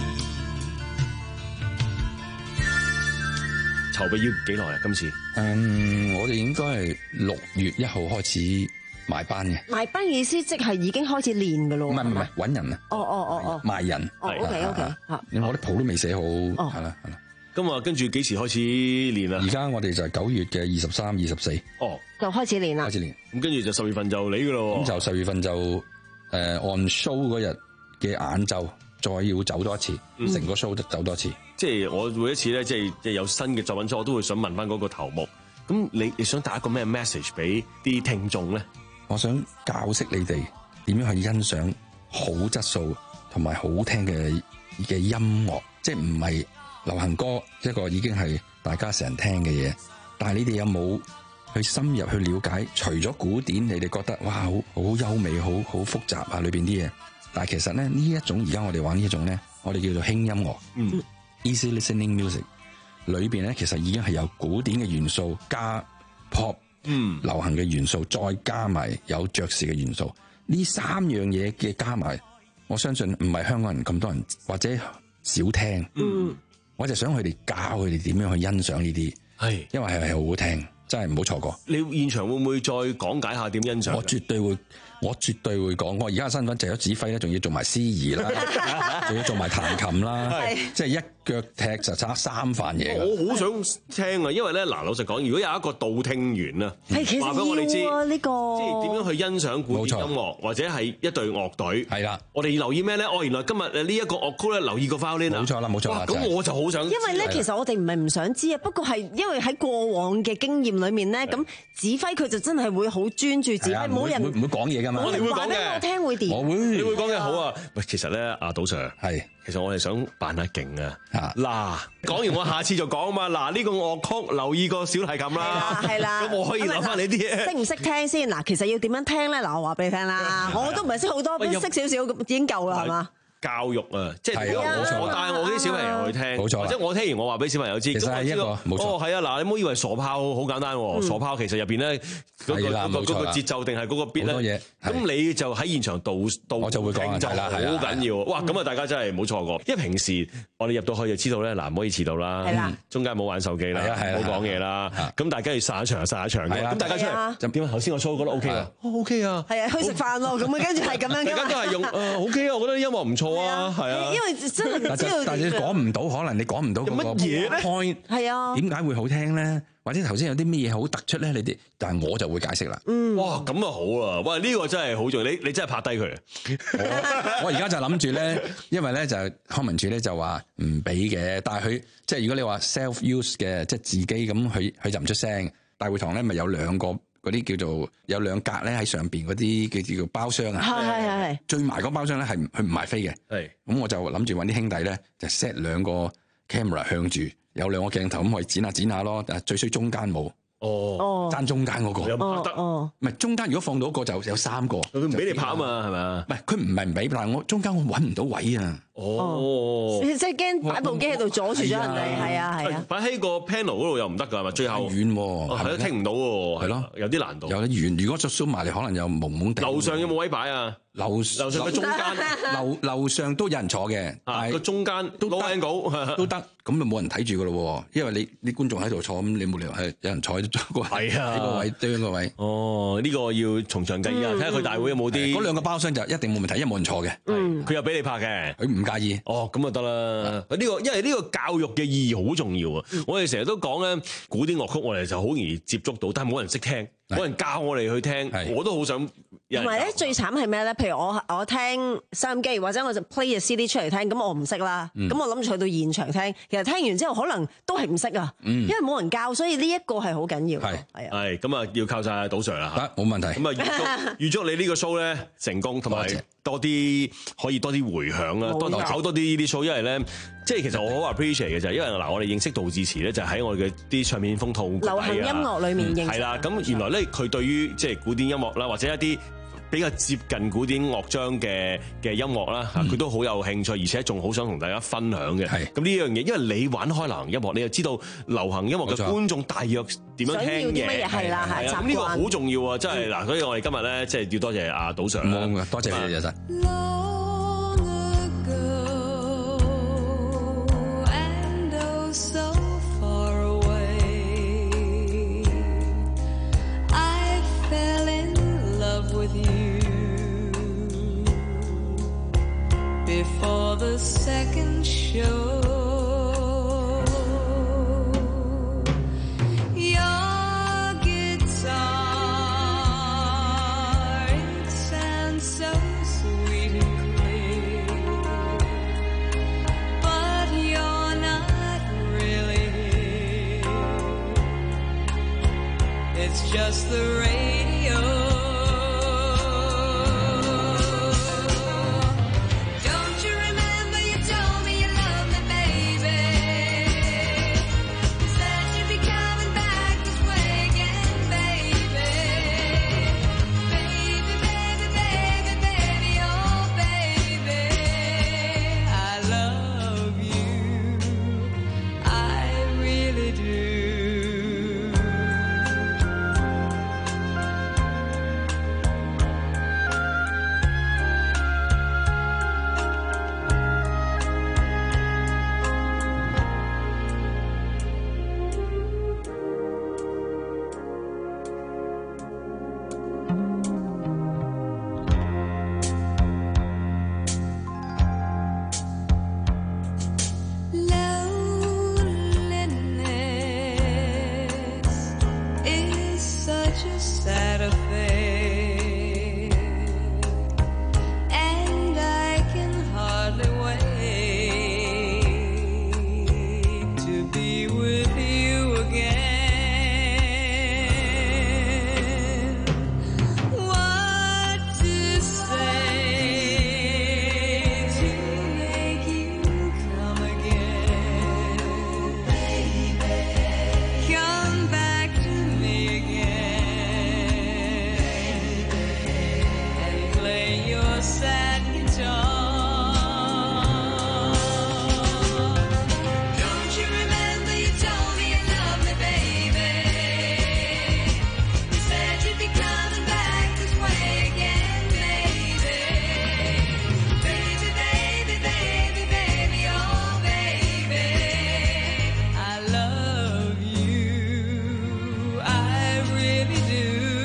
籌備要幾耐啊？今次， 嗯，我哋應該係六月一號開始賣班嘅。 賣班意思即係已經開始練噶咯？ 唔係唔係，揾人啊！ 哦哦哦哦， 賣人。 哦 OK OK 嚇。 我啲譜都未寫好，係啦係啦。 咁啊，跟住幾時開始練啊？ 而家我哋就係九月嘅二十三、二十四。 哦， 就開始練啦。 開始練。 咁跟住就十月份就嚟噶咯。 咁就十月份就誒 on show 嗰日嘅晏晝，再要走多一次，成個 show 都走多一次。 即係我每一次咧，即係即係有新嘅作品出，我都會想問翻嗰個頭目。咁你你想打一個咩 message 俾啲聽眾咧？ 我想教識你哋點樣去欣賞好質素同埋好聽嘅嘅音樂，即係唔係流行歌一個已經係大家成日聽嘅嘢。但係你哋有冇去深入去了解？除咗古典，你哋覺得哇好好優美、好好複雜啊裏邊啲嘢。但係其實咧呢一種而家我哋玩呢一種咧，我哋叫做輕音樂。嗯。Easy listening music 裏邊咧，其實已經係有古典嘅元素加 pop， 嗯，流行嘅元素，再加埋有爵士嘅元素。呢三樣嘢嘅加埋，我相信唔係香港人咁多人或者少聽。嗯，我就想佢哋教佢哋點樣去欣賞呢啲，係因為係係好好聽。 真係唔好錯過。 你現場會唔會再講解下點欣賞？ 我絕對會，我絕對會講。我而家嘅身份除咗指揮咧，仲要做埋司儀啦，仲要做埋彈琴啦，即係一腳踢就差三份嘢。 我好想聽啊，因為咧嗱，老實講，如果有一個道聽員啊，話俾我哋知呢個， 即係點樣去欣賞古典音樂，或者係一隊樂隊。 係啦， 我哋留意咩咧？哦，原來今日誒呢一個樂曲咧，留意個 violin 啊。 冇錯啦，冇錯啦。 咁我就好想， 因為咧，其實我哋唔係唔想知啊，不過係因為喺過往嘅經驗裏面咧，咁指揮佢就真係會好專注指揮，冇人唔會講嘢㗎嘛。 我哋會講嘅， 我聽會點？ 我會， 你會講嘅好啊。喂，其實咧，阿賭 Sir 係， 其實我哋想扮下勁啊。嗱，講完我下次就講啊嘛。嗱，呢個樂曲留意個小提琴啦， 係啦。 咁我可以攞翻你啲嘢。 識唔識聽先？嗱，其實要點樣聽咧？嗱，我話俾你聽啦，我都唔係識好多，識少少咁已經夠啦，係嘛？ 教育啊，即係我我帶我啲小朋友去聽，冇錯。或者我聽完我話俾小朋友知， 其實係一個冇錯。 哦，係啊，嗱，你唔好以為傻炮好簡單喎，傻炮其實入邊咧嗰個嗰個嗰個節奏定係嗰個 beat 咧，咁你就喺現場導導我就會講就好緊要。哇，咁啊大家真係冇錯過，因為平時我哋入到去就知道咧，嗱唔可以遲到啦，中間冇玩手機啦，唔好講嘢啦，咁大家要散場散場嘅，咁大家出嚟就點啊？頭先我 show 覺得 OK 啊，OK 啊， 係啊，去食飯咯，咁啊跟住係咁樣， 大家都係用誒 OK 啊，我覺得音樂唔錯啊，係啊。 因為真係唔知道， 但係你講唔到，可能你講唔到嗰個 point， 係啊， 點解會好聽咧？或者頭先有啲咩嘢好突出咧？你哋，但係我就會解釋啦。 嗯， 哇，咁啊好啊！喂，呢個真係好重要，你你真係拍低佢。 我我而家就諗住咧，因為咧就康文署咧就話唔俾嘅，但係佢即係如果你話 self use 嘅，即係自己咁，佢佢就唔出聲。大會堂咧咪有兩個。嗰啲叫做有兩格咧喺上邊嗰啲叫叫做包廂啊， 係係係係， 最埋嗰包廂咧係佢唔賣飛嘅，係咁我就諗住揾啲兄弟咧就 set 兩個 camera 向住，有兩個鏡頭咁可以剪下剪下咯，但係最衰中間冇。哦，爭中間嗰個， 有拍得， 唔係中間如果放到一個就有三個， 佢唔俾你拍啊嘛，係咪啊？ 唔係佢唔係唔俾，但係我中間我揾唔到位啊。 哦， 即係驚擺部機喺度阻住咗人哋，係啊係啊。 擺喺個 panel 嗰度又唔得㗎，係咪？最後遠喎， 係都聽唔到喎，係咯，有啲難度。 有啲遠，如果再 zoom 埋嚟，可能又蒙蒙地。 樓上有冇位擺啊？ 樓樓上嘅中間， 樓樓上都有人坐嘅， 但係個中間都得， 都得，咁就冇人睇住㗎咯喎，因為你啲觀眾喺度坐，咁你冇理由係有人坐喺個係啊， 呢個位對個位。 哦，呢個要從長計議啊，睇下佢大會有冇啲。 嗰兩個包廂就一定冇問題，因為冇人坐嘅。 嗯，佢又俾你拍嘅， 佢唔介意。 哦，咁就得啦。呢個因為呢個教育嘅意義好重要啊！我哋成日都講咧，古典樂曲我哋就好容易接觸到，但係冇人識聽。冇人教我哋去聽，我都好想。 同埋咧，最慘係咩咧？譬如我我聽收音機，或者我就 play 隻 C D 出嚟聽，咁我唔識啦。咁、嗯、我諗住去到現場聽，其實聽完之後可能都係唔識啊，嗯、因為冇人教，所以呢一個係好緊要。係係啊，係咁啊，要靠晒賭 Sir 啦嚇，冇問題。 咁啊，預祝你呢個 show 咧成功，同埋多啲可以多啲迴響啦，多搞多啲呢啲 show，因為咧。即係其實我好 appreciate 嘅就係，因為嗱我哋認識杜自持咧，就喺我哋嘅啲唱片封套流行音樂裏面認識。 係啦，咁原來咧佢對於即係古典音樂啦，或者一啲比較接近古典樂章嘅嘅音樂啦，佢都好有興趣，而且仲好想同大家分享嘅。係咁呢樣嘢，因為你玩開流行音樂，你就知道流行音樂嘅觀眾大約點樣聽嘅。係啦，係咁呢個好重要啊！真係嗱，所以我哋今日咧即係要多謝阿賭 Sir 啦， 多謝你，謝晒。 So far away, I fell in love with you before the second show. Your guitar, it sounds so sweet and clear, but you're not It's just the radio. Don't you remember you told me you loved me, baby? You said you'd be coming back this way again, baby. Baby, baby, baby, baby, oh baby, I love you. I really do. to Santa Fe, and I can hardly wait to be with you again. What to say to make you come again, baby? Come back to me again and play your sad guitar. Don't you remember you told me you loved me, baby? You said you'd be coming back this way again, baby. Baby, baby, baby, baby, oh baby, I love you, I really do.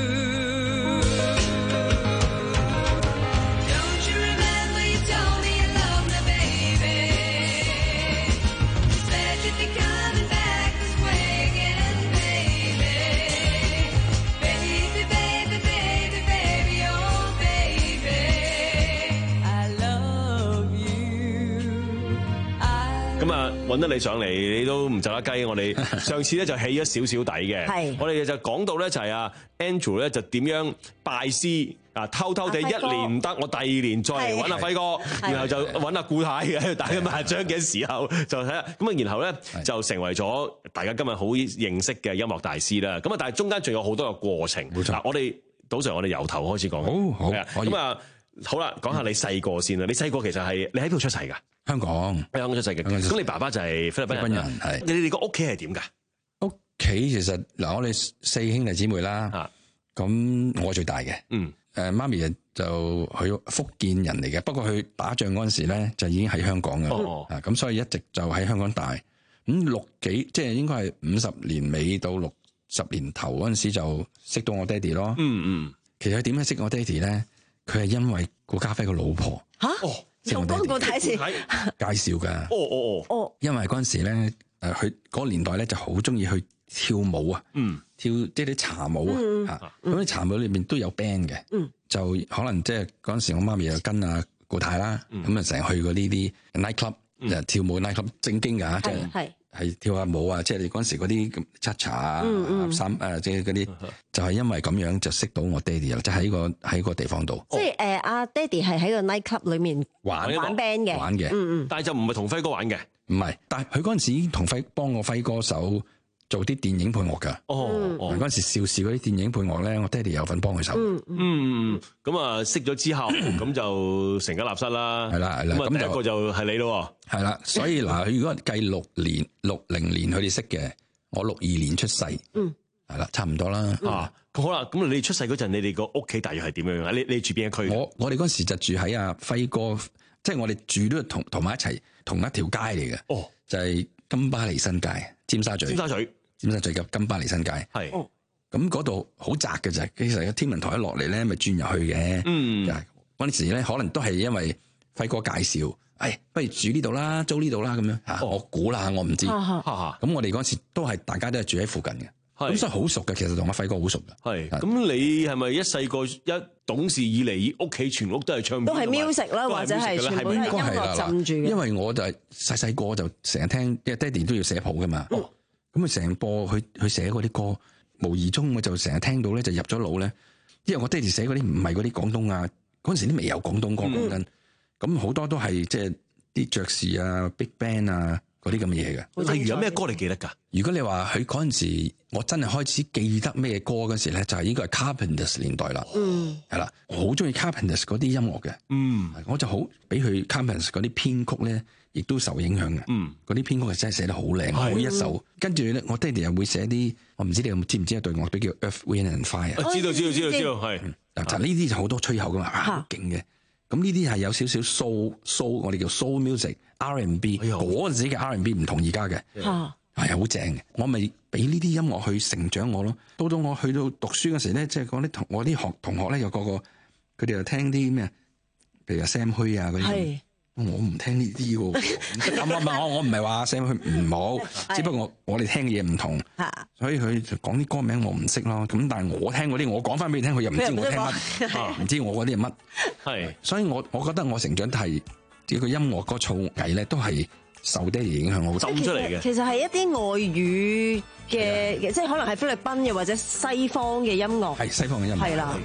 Don't you remember you told me you loved me, baby? You said you'd be coming back this way again, baby. Baby, baby, baby, baby, oh baby, I love you, I 咁啊，揾得你上嚟，你都唔走得雞。我哋上次咧就起咗少少底嘅， 係我哋就講到咧就係啊 Andrew 咧就點樣拜師啊，偷偷地一阿輝哥年唔得，我第二年再嚟揾阿輝哥， 係然後就揾阿顧太嘅喺度打緊麻將嘅時候就睇下，咁啊然後咧就成為咗大家今日好認識嘅音樂大師啦。咁啊，但係中間仲有好多個過程。 冇錯嗱，我哋賭 Sir，我哋由頭開始講。 好好係啊可以咁啊，好啦，講下你細個先啦。你細個其實係你喺邊度出世㗎？ 香港， 喺香港出世嘅。 香港出世咁你爸爸就係菲律賓人啦。 菲律賓人係你哋個屋企係點㗎？ 屋企其實嗱，我哋四兄弟姊妹啦，咁我最大嘅， 嗯， 誒媽咪就佢福建人嚟嘅，不過佢打仗嗰陣時咧就已經喺香港嘅， 哦啊咁所以一直就喺香港大，咁六幾即係應該係五十年尾到六十年頭嗰陣時就識到我爹哋咯， 嗯嗯， 其實佢點解識我爹哋咧？佢係因為顧嘉輝個老婆嚇， 識我爹有幫過哋睇先， 介紹㗎， 哦哦哦， 哦， 因為嗰陣時咧誒佢嗰個年代咧就好中意去跳舞啊， 嗯， 跳即係啲茶舞啊， 嗯嚇咁啲茶舞裏面都有 band 嘅， 嗯， 就可能即係嗰陣時我媽咪又跟阿顧太啦，咁啊成日去過呢啲 night club 就跳舞 night club 正經㗎，即係係係跳下舞啊，即係你嗰陣時嗰啲咁 cha-cha 啊嗯嗯三誒即係嗰啲，就係因為咁樣就識到我爹哋啦，即係喺個喺個地方度即係誒阿爹哋係喺個 night club 裏面玩玩 band 嘅， 玩嘅， 嗯嗯， 但係就唔係同輝哥玩嘅， 唔係，但係佢嗰陣時已經同輝幫我輝哥手做啲電影配樂㗎。 哦哦， 嗰陣時邵氏嗰啲電影配樂咧，我爹哋有份幫佢手。 嗯嗯，咁啊識咗之後，咁就成家立室啦。 係啦係啦， 咁啊第一個就係你咯。 係啦，所以嗱，如果計六年六零年佢哋識嘅，我六二年出世， 嗯， 係啦，差唔多啦。 啊，咁好啦，咁你哋出世嗰陣，你哋個屋企大約係點樣樣啊？你你住邊一區？ 我我哋嗰時就住喺阿輝哥，即係我哋住都同同埋一齊同一條街嚟嘅。 哦， 就係金巴利新街，尖沙咀。 尖沙咀， 尖沙咀嘅金巴利新街。 係。 咁嗰度好窄嘅啫，其實個天文台一落嚟咧，咪轉入去嘅。 嗯， 嗰陣時咧，可能都係因為輝哥介紹，誒，不如住呢度啦，租呢度啦，咁樣嚇。我估啦，我唔知。咁我哋嗰陣時都係大家都係住喺附近嘅，咁所以好熟嘅。其實同阿輝哥好熟嘅。 係。咁你係咪一細個一懂事以嚟，屋企全屋都係唱片？ 都係 music 啦，或者係全部都係音樂浸住嘅。 因為我就係細細個就成日聽，因為爹哋都要寫譜噶嘛。咁佢成播佢佢寫嗰啲歌。無意中我就成日聽到咧，就入咗腦咧。因為我爹哋寫嗰啲唔係嗰啲廣東啊，嗰陣時啲未有廣東歌講真，咁好多都係即係啲爵士啊、Big Band 啊嗰啲咁嘅嘢嘅。 例如有咩歌你記得㗎？ 如果你話佢嗰陣時，我真係開始記得咩歌嗰時咧，就係應該係 Carpenters 年代啦。嗯，係啦，我好中意 Carpenters 嗰啲音樂嘅。 嗯， 我就好俾佢 Carpenters 嗰啲編曲咧，亦都受影響嘅。 嗯， 嗰啲編曲係真係寫得好靚，每一首。跟住咧，我爹哋又會寫啲，我唔知你有冇知唔知一隊樂隊叫 Earth, Wind and Fire。 知道知道知道知道，係。 嗱，就呢啲就好多吹口噶嘛，好勁嘅。咁呢啲係有少少 soul soul，我哋叫 soul music、R and B。嗰陣時嘅 R and B 唔同而家嘅，係好正嘅。我咪俾呢啲音樂去成長我咯。到到我去到讀書嗰時咧，即係嗰啲同我啲學同學咧，有個個佢哋又聽啲咩，譬如阿 Sam Hui 啊嗰啲， 我唔聽呢啲喎，唔唔我我唔係話 Sam 佢唔好，只不過我我哋聽嘅嘢唔同，所以佢就講啲歌名我唔識咯。咁但係我聽嗰啲，我講翻俾你聽，佢又唔知我聽乜，唔知我嗰啲係乜。係，所以我我覺得我成長係呢個音樂嗰造詣咧，都係受爹哋影響好浸出嚟嘅。 其實係一啲外語嘅，即係可能係菲律賓嘅或者西方嘅音樂， 係西方嘅音樂，係啦。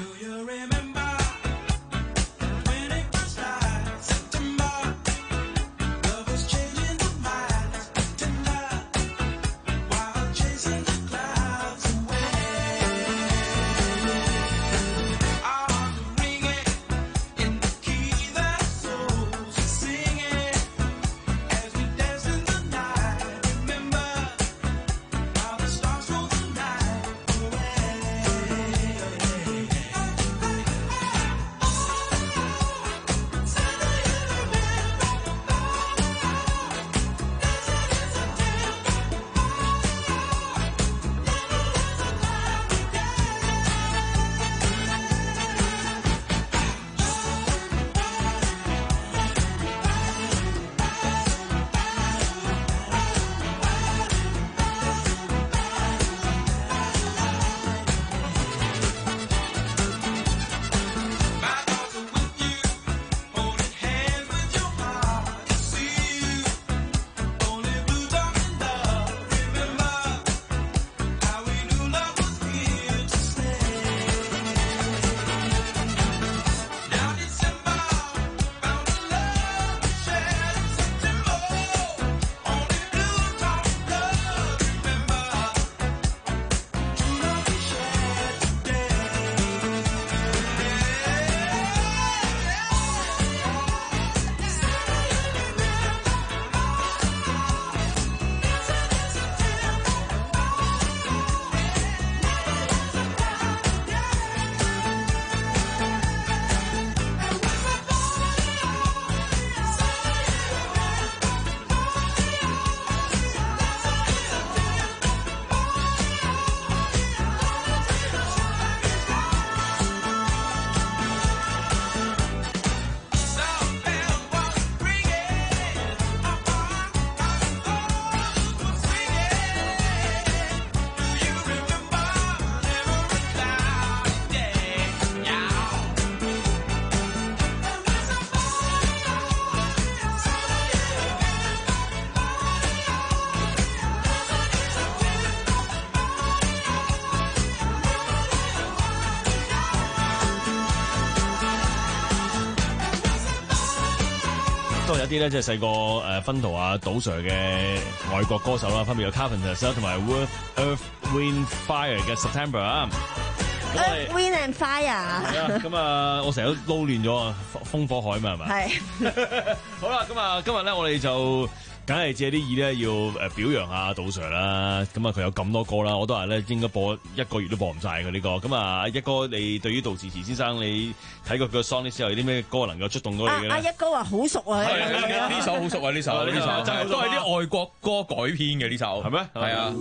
有啲咧即係細個誒薰陶啊杜 Sir 嘅外國歌手啦，分別有 Carpenters 啦，同埋 Earth Wind Fire 嘅 September 啊。 Earth Wind and Fire。係啊，咁啊，我成日都撈亂咗啊，風火海嘛係咪？係。好啦，咁啊，今日咧我哋就梗係借啲意咧要誒表揚下杜 Sir 啦。咁啊，佢有咁多歌啦，我都話咧應該播一個月都播唔晒嘅呢個。咁啊，一哥，你對於杜自持先生，你睇過佢嘅 song 之後，有啲咩歌能夠觸動到你嘅咧？ 阿一哥話好熟啊， 呢首好熟啊，呢首呢首真係都係啲外國歌改編嘅呢首，係咩？係啊，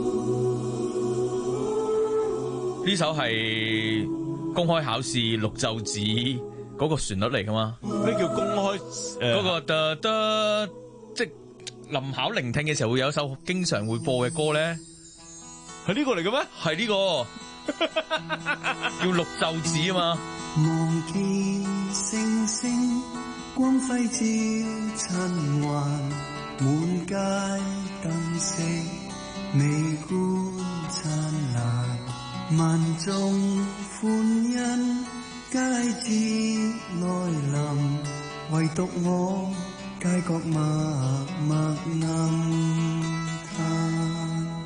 呢首係公開考試綠袖子嗰個旋律嚟噶嘛？ 咩叫公開？誒， 嗰個得得即係臨考聆聽嘅時候會有一首經常會播嘅歌咧， 係呢個嚟嘅咩？ 係呢個叫綠袖子啊嘛。 望見星星光輝照塵寰，滿街燈飾美觀燦爛，萬眾歡欣佳節來臨，唯獨我街角默默暗嘆。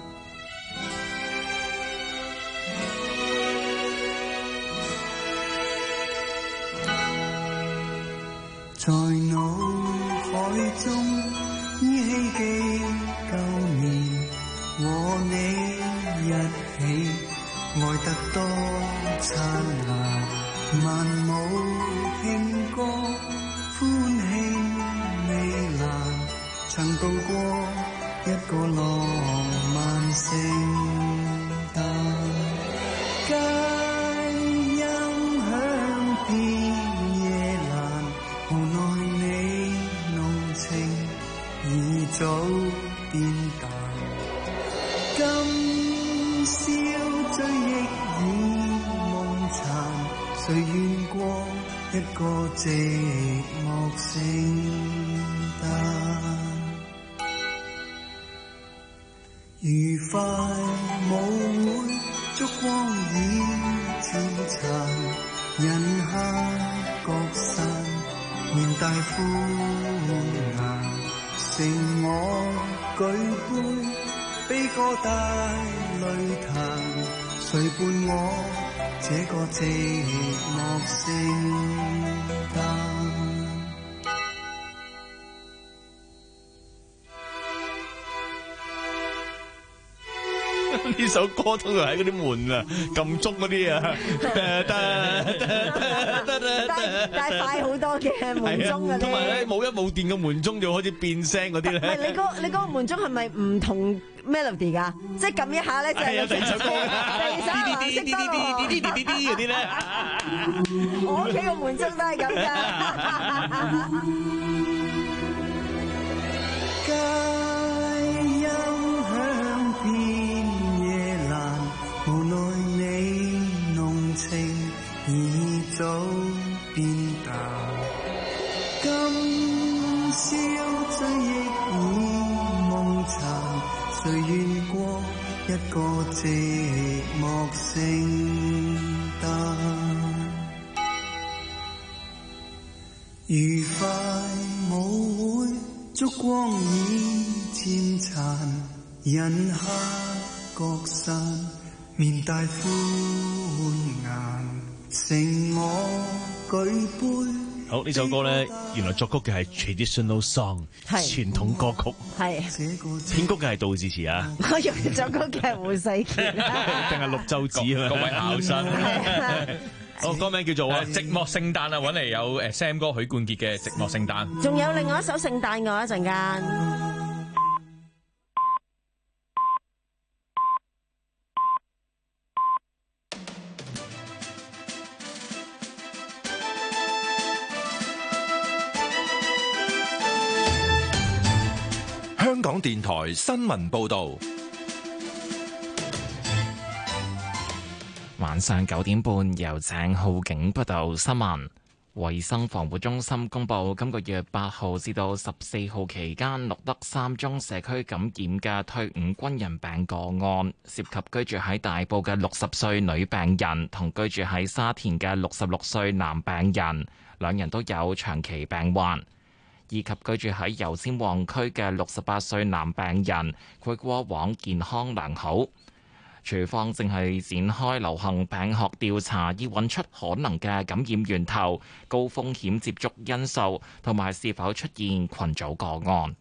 在腦海中依稀記舊年，和你一起愛得多燦爛，萬舞輕歌歡慶美蘭，曾度過一個浪漫聖誕，街音響遍夜闌，無奈你誰願過一個寂寞聖誕？愉快舞會，燭光已漸殘，人下各散，面帶歡顏，剩我舉杯，悲歌帶淚彈，誰伴我這個寂寞聖誕？ 呢首歌通常喺嗰啲門啊、撳鐘嗰啲啊， 但係快好多嘅門鐘嗰啲， 同埋咧冇一冇電嘅門鐘就開始變聲嗰啲咧。 唔係你嗰你嗰個門鐘係咪唔同 melody 㗎？即係撳一下咧就係第二首歌， 第二首藍色多羅嗰啲咧。 我屋企個門鐘都係咁㗎。 無奈你濃情已早變淡，今宵追憶已夢殘，誰願過一個寂寞聖誕？愉快舞會，燭光已漸殘，人下各散，面帶歡顏，剩我舉杯。 好，呢首歌咧，原來作曲嘅係 traditional song， 傳統歌曲。 係編曲嘅係杜自持啊。 我以為作曲嘅係胡世傑， 定係陸奏子啊？ 各位考生。 好，歌名叫做啊《 寂寞聖誕》啊，揾嚟有誒 Sam 哥許冠傑嘅《寂寞聖誕》。 仲有另外一首聖誕嘅一陣間。 香港電台新聞報導， 晚上九點半由鄭浩景報道新聞。衛生防護中心公布，今個月八號至到十四號期間錄得三宗社區感染嘅退伍軍人病個案，涉及居住喺大埔嘅六十歲女病人同居住喺沙田嘅六十六歲男病人，兩人都有長期病患。以及居住喺油尖旺區嘅六十八歲男病人，佢過往健康良好。處方正係展開流行病學調查，以揾出可能嘅感染源頭、高風險接觸因素同埋是否出現群組個案。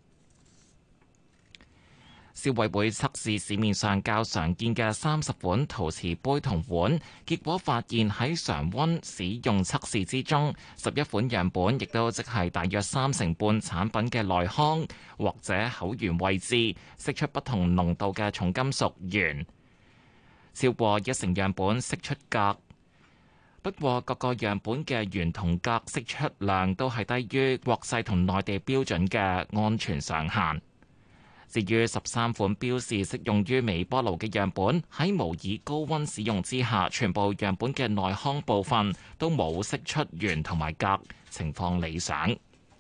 消委會測試市面上較常見嘅三十款陶瓷杯同碗，結果發現喺常溫使用測試之中，十一款樣本亦都即係大約三成半產品嘅內腔或者口緣位置，釋出不同濃度嘅重金屬鉛，超過一成樣本釋出鎘。不過各個樣本嘅鉛同鎘釋出量都係低於國際同內地標準嘅安全上限。至於十三款標示適用於微波爐嘅樣本，喺模擬高溫使用之下，全部樣本嘅內腔部分都冇釋出鉛同埋鎘，情況理想。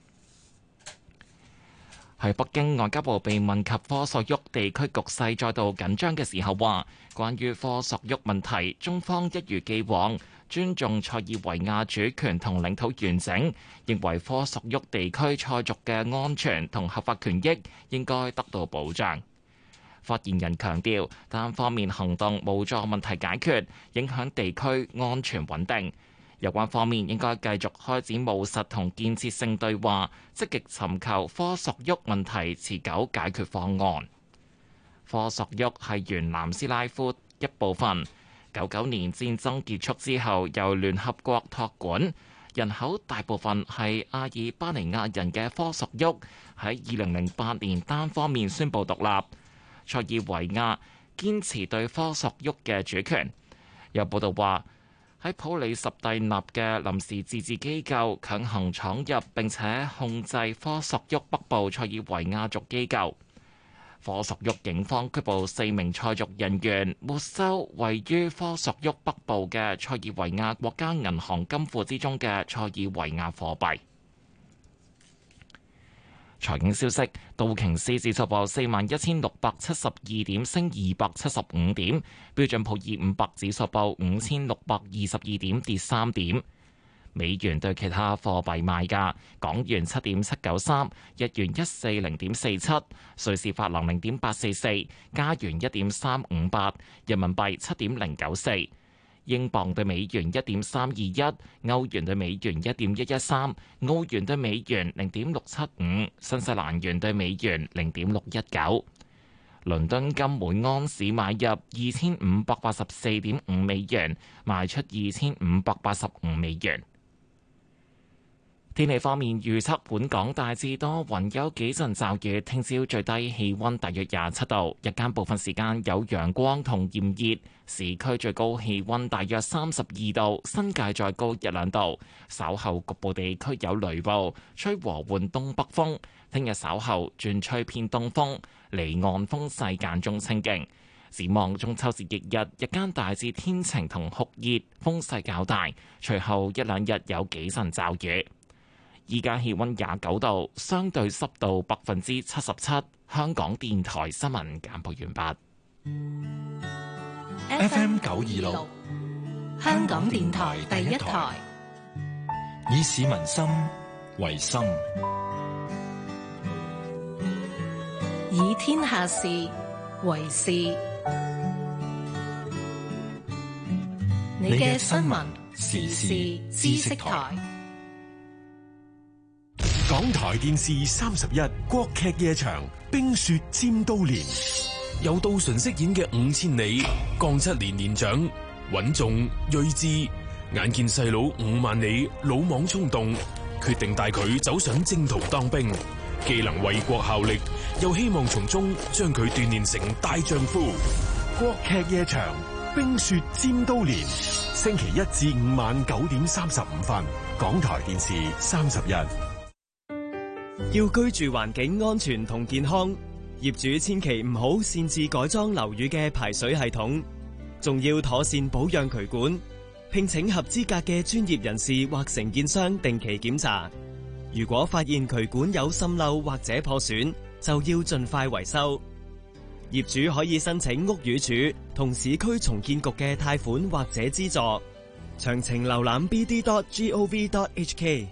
喺北京，外交部被問及科索沃地區局勢再度緊張嘅時候，話關於科索沃問題，中方一如既往尊重塞爾維亞主權同領土完整，認為科索沃地區塞族嘅安全同合法權益應該得到保障。發言人強調，單方面行動無助問題解決，影響地區安全穩定。有關方面應該繼續開展務實同建設性對話，積極尋求科索沃問題持久解決方案。科索沃係原南斯拉夫一部分，九九年戰爭結束之後由聯合國託管，人口大部分係阿爾巴尼亞人嘅科索沃喺二零零八年單方面宣布獨立。塞爾維亞堅持對科索沃嘅主權。有報道話，喺普里什蒂納嘅臨時自治機構強行闖入並且控制科索沃北部塞爾維亞族機構。 科索沃警方拘捕四名塞族人員，沒收位於科索沃北部嘅塞爾維亞國家銀行金庫之中嘅塞爾維亞貨幣。財經消息，道瓊斯指數報四萬一千六百七十二點，升二百七十五點；標準普爾五百指數報五千六百二十二點，跌三點。美元對其他貨幣賣價：港元七點七九三，日元一四零點四七，瑞士法郎零點八四四，加元一點三五八，人民幣七點零九四。英鎊對美元一點三二一，歐元對美元一點一一三，澳元對美元零點六七五，新西蘭元對美元零點六一九。倫敦金每安士買入二千五百八十四點五美元，賣出二千五百八十五美元。天氣方面預測，本港大致多雲，有幾陣驟雨。聽朝最低氣溫大約廿七度，日間部分時間有陽光同炎熱，市區最高氣溫大約三十二度，新界再高一兩度。稍後局部地區有雷暴，吹和緩東北風。聽日稍後轉吹偏東風，離岸風勢間中清勁。展望中秋節翌日，日間大致天晴同酷熱，風勢較大。隨後一兩日有幾陣驟雨。依家氣溫廿九度，相對濕度百分之七十七。香港電台新聞簡報完畢。 F M 九二六， 香港電台第一台， 以市民心為心， 以天下事為事。你嘅新聞時事知識台。 港台電視三十一國劇夜場《冰雪尖刀連》，由杜淳飾演嘅五千里江七年年長，穩重睿智，眼見細佬五萬里魯莽衝動，決定帶佢走上征途當兵，既能為國效力，又希望從中將佢鍛煉成大丈夫。國劇夜場《冰雪尖刀連》，星期一至五晚九點三十五分，港台電視三十一。 要居住環境安全同健康，業主千祈唔好擅自改裝樓宇嘅排水系統，仲要妥善保養渠管，聘請合資格嘅專業人士或承建商定期檢查。如果發現渠管有滲漏或者破損，就要盡快維修。業主可以申請屋宇署同市區重建局嘅貸款或者資助，詳情瀏覽 b d dot gov dot h k。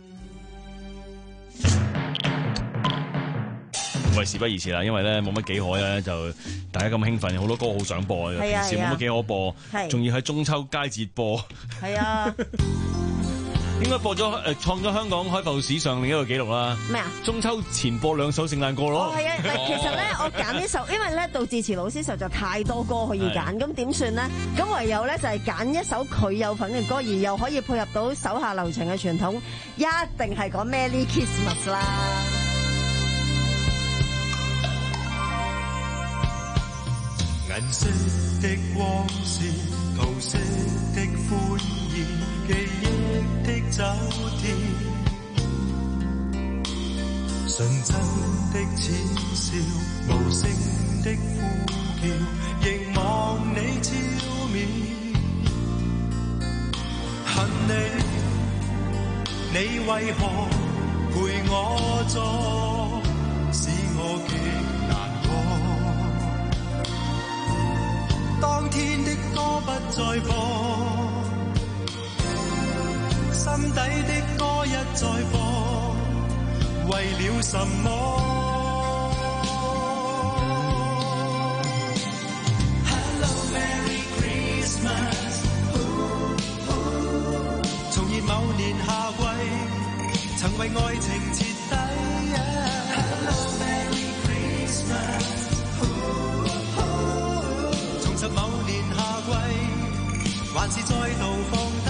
喂，事不宜遲啦，因為咧冇乜幾可咧，就大家咁興奮，好多歌好想播嘅，平時冇乜幾可播，仲要喺中秋佳節播。係啊，應該播咗誒，創咗香港開埠史上另一個紀錄啦。咩啊？中秋前播兩首聖誕歌咯。 係啊，嗱，其實咧我揀呢首，因為咧杜自持老師實在太多歌可以揀，咁點算咧？咁唯有咧就係揀一首佢有份嘅歌，而又可以配合到手下留情嘅傳統，一定係講 Merry Christmas 啦。 銀色的光線，桃色的歡宴，記憶的酒店，純真的淺笑，無聲的呼叫，凝望你照面，恨你，你為何陪我坐，使我極難過。當天的歌不再播，心底的歌一再播，為了什麼 ？Hello Merry Christmas， 重現某年夏季，曾為愛情徹底。Hello Merry Christmas。某年夏季，還是再度放低。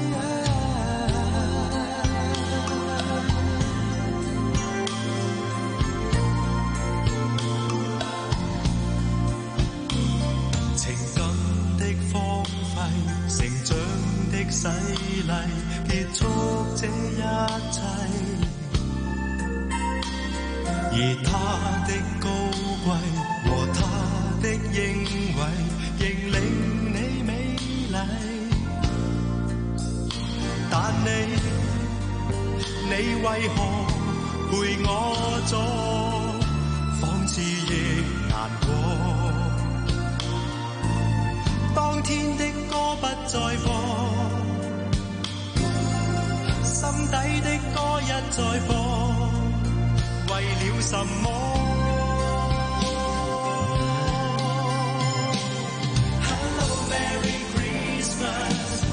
情感的荒廢，成長的洗禮，結束這一切。而他的高貴和他的認為，仍令你美麗。但你，你為何陪我坐，仿似亦難過。當天的歌不再放，心底的歌一再放，為了什麼？Hello Merry Christmas，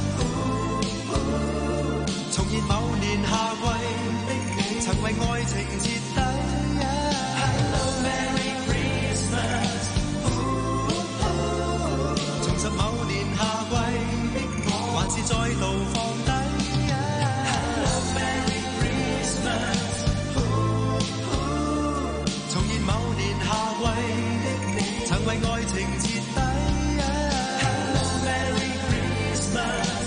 重現某年夏季，曾為愛情徹底。Hello Merry Christmas， 重拾某年夏季，還是再度放低。Hello Merry Christmas， 重現某年夏季，曾為愛情徹底。Hello Merry Christmas，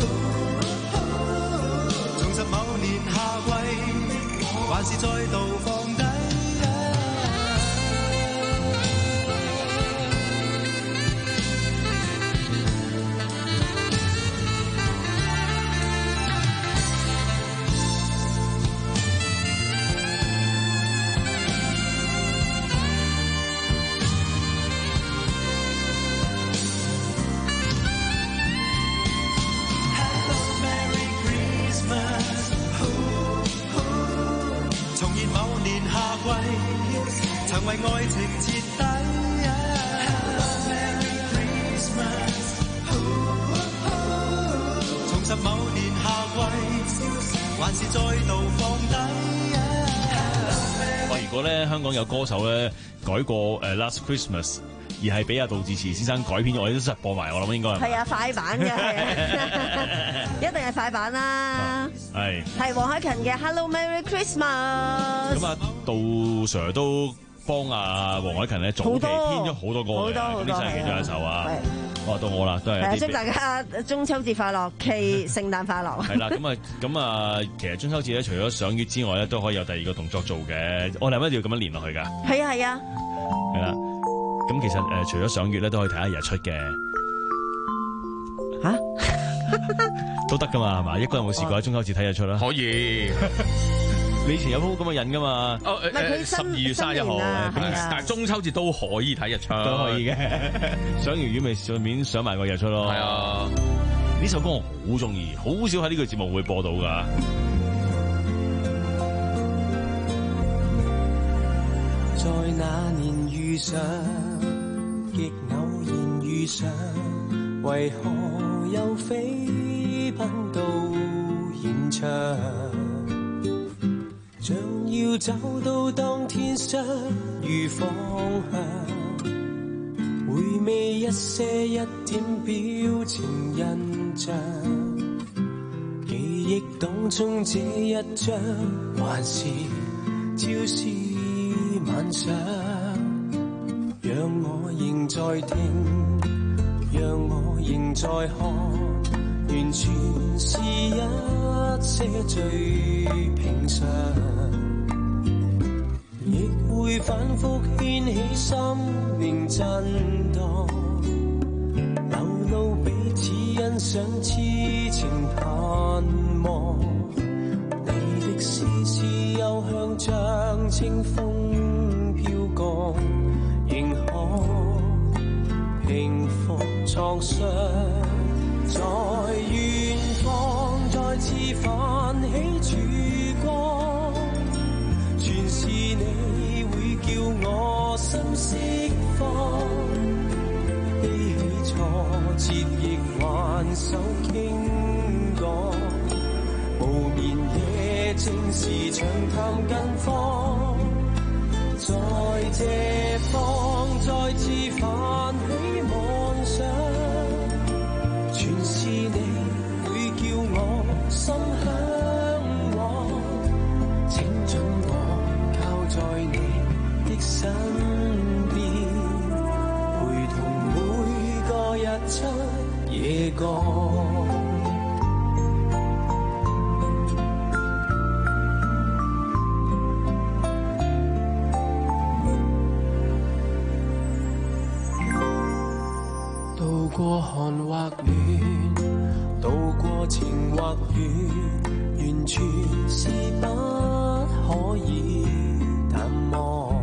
重拾某年夏季，還是再度放低。曾為愛情徹底。Hello Merry Christmas， 重拾某年夏季，還是再度放低。 哇！如果咧香港有歌手咧改過誒 Last Christmas， 而係俾阿杜自持先生改編，我哋都實播埋，我諗應該係。 係啊，快版嘅，係啊，一定係快版啦。 係係黃凱芹嘅 Hello Merry Christmas。 咁啊，杜 Sir 都幫阿黃凱芹咧早期編咗好多歌嘅，咁呢真係其中一首啊。哇，到我啦，都係。 祝大家中秋節快樂，祈聖誕快樂。 係啦，咁啊，咁啊，其實中秋節咧，除咗賞月之外咧，都可以有第二個動作做嘅。我哋係咪一定要咁樣連落去㗎？ 係啊，係啊。 係啦，咁其實誒，除咗賞月咧，都可以睇下日出嘅。 嚇？ 都得㗎嘛，係嘛？一個人有冇試過喺中秋節睇日出啦？ 可以。 你以前有鋪咁嘅癮噶嘛？ 哦誒誒，十二月三十一號，但係中秋節都可以睇日出， 都可以嘅。賞完月咪順便賞埋個日出咯。 係啊， 呢首歌我好中意，好少喺呢個節目會播到噶。 在那年遇上，極偶然遇上，為何又飛奔到現場？像要找到當天相遇方向，回味一些一點表情印象，記憶當中這一張，還是朝思晚想，讓我仍在聽，讓我仍在看，完全是一些最平常，亦會反覆掀起心靈震盪，流露彼此欣賞，痴情盼望，你的絲絲幽香將清風飄降，仍可平復創傷。在遠方再次泛起曙光，全是你會叫我心釋放，悲喜挫折亦還手傾講，無眠夜正是長談近況，在這方再次泛起妄想，全是你會叫我心向往，請准我靠在你的身邊，陪同每個日出夜降。 情或願，完全是不可以淡忘。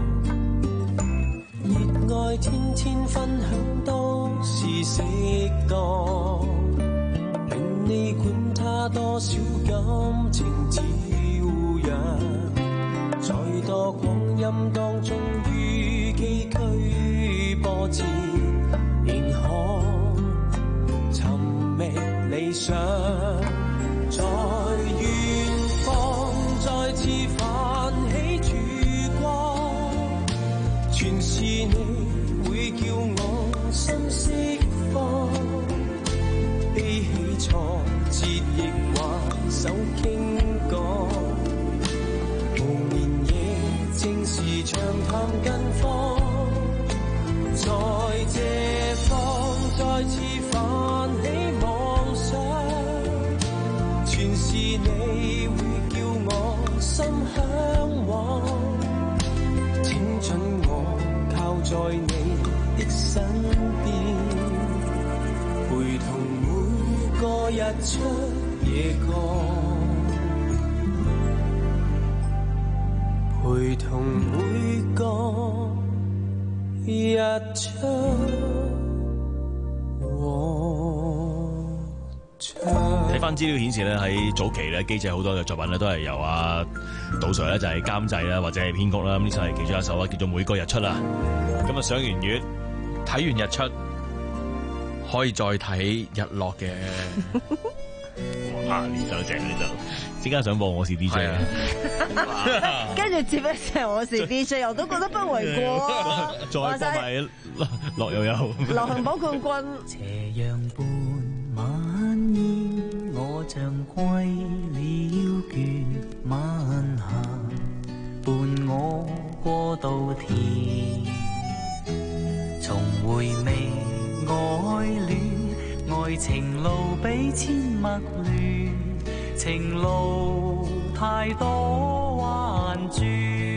熱愛天天分享都是適當，令你管他多少感情照樣，在多光陰當中於崎嶇波折，仍可尋覓理想，在遠方再次泛起曙光，全是你會叫我心釋放，悲喜挫折亦還手傾講，無眠夜正是長談近況，在這方再次泛起妄想，全是你會叫我心向往，請准我靠在你的身邊，陪同每個日出夜降，陪同每個日出睇翻資料顯示咧，喺早期咧，機制好多嘅作品咧都係由阿杜 Sir 咧就係監製啦，或者係編曲啦。咁呢首係其中一首啊，叫做《每個日出》啦。咁啊，賞完月， 睇完日出，可以再睇日落嘅。 哇！呢首正呢首，即刻想播我是 D J 啊！ 跟住接一隻我是 D J， 我都覺得不為過啊！ 再播埋樂悠悠流行榜冠軍。 斜陽伴晚煙，我像歸了倦晚霞，伴我過稻田，重回味愛戀，愛情路比千陌亂，情路太多彎轉，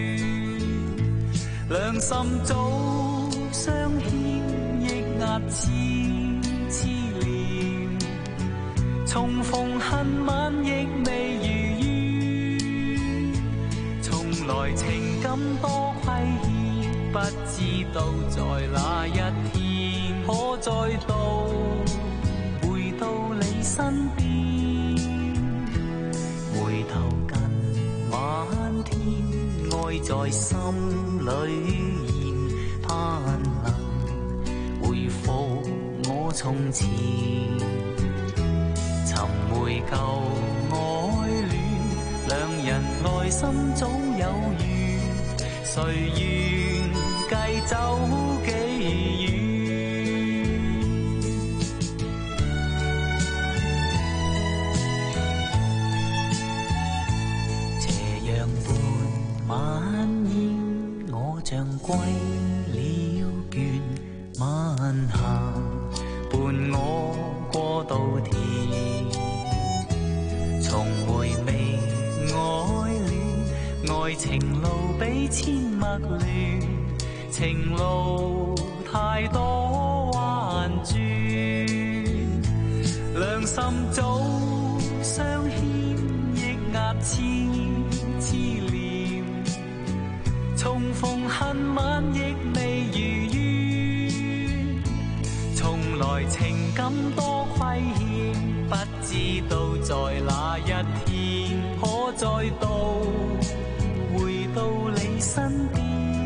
兩心早相牽，抑壓痴痴戀，重逢恨晚亦未如願，從來情感多虧欠，不知道在哪一天可再度回到你身邊，回頭近晚天，愛在心裏現，盼能回復我從前，尋回舊愛戀，兩人內心早有緣，誰願繼走幾遠？斜陽伴晚煙，我像歸了倦晚霞，伴我過稻田，重回味愛戀，愛情路比千陌亂，情路太多彎轉，兩心早相牽，抑壓痴痴戀，重逢恨晚亦未如願，從來情感多虧欠，不知道在哪一天可再度回到你身邊，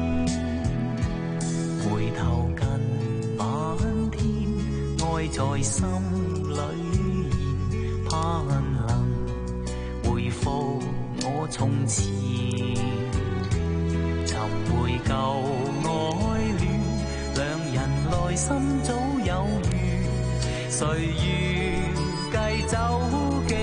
回頭近晚天，愛在心裏現，盼能回復我從前，尋回舊愛戀，兩人內心早有緣，誰願繼走幾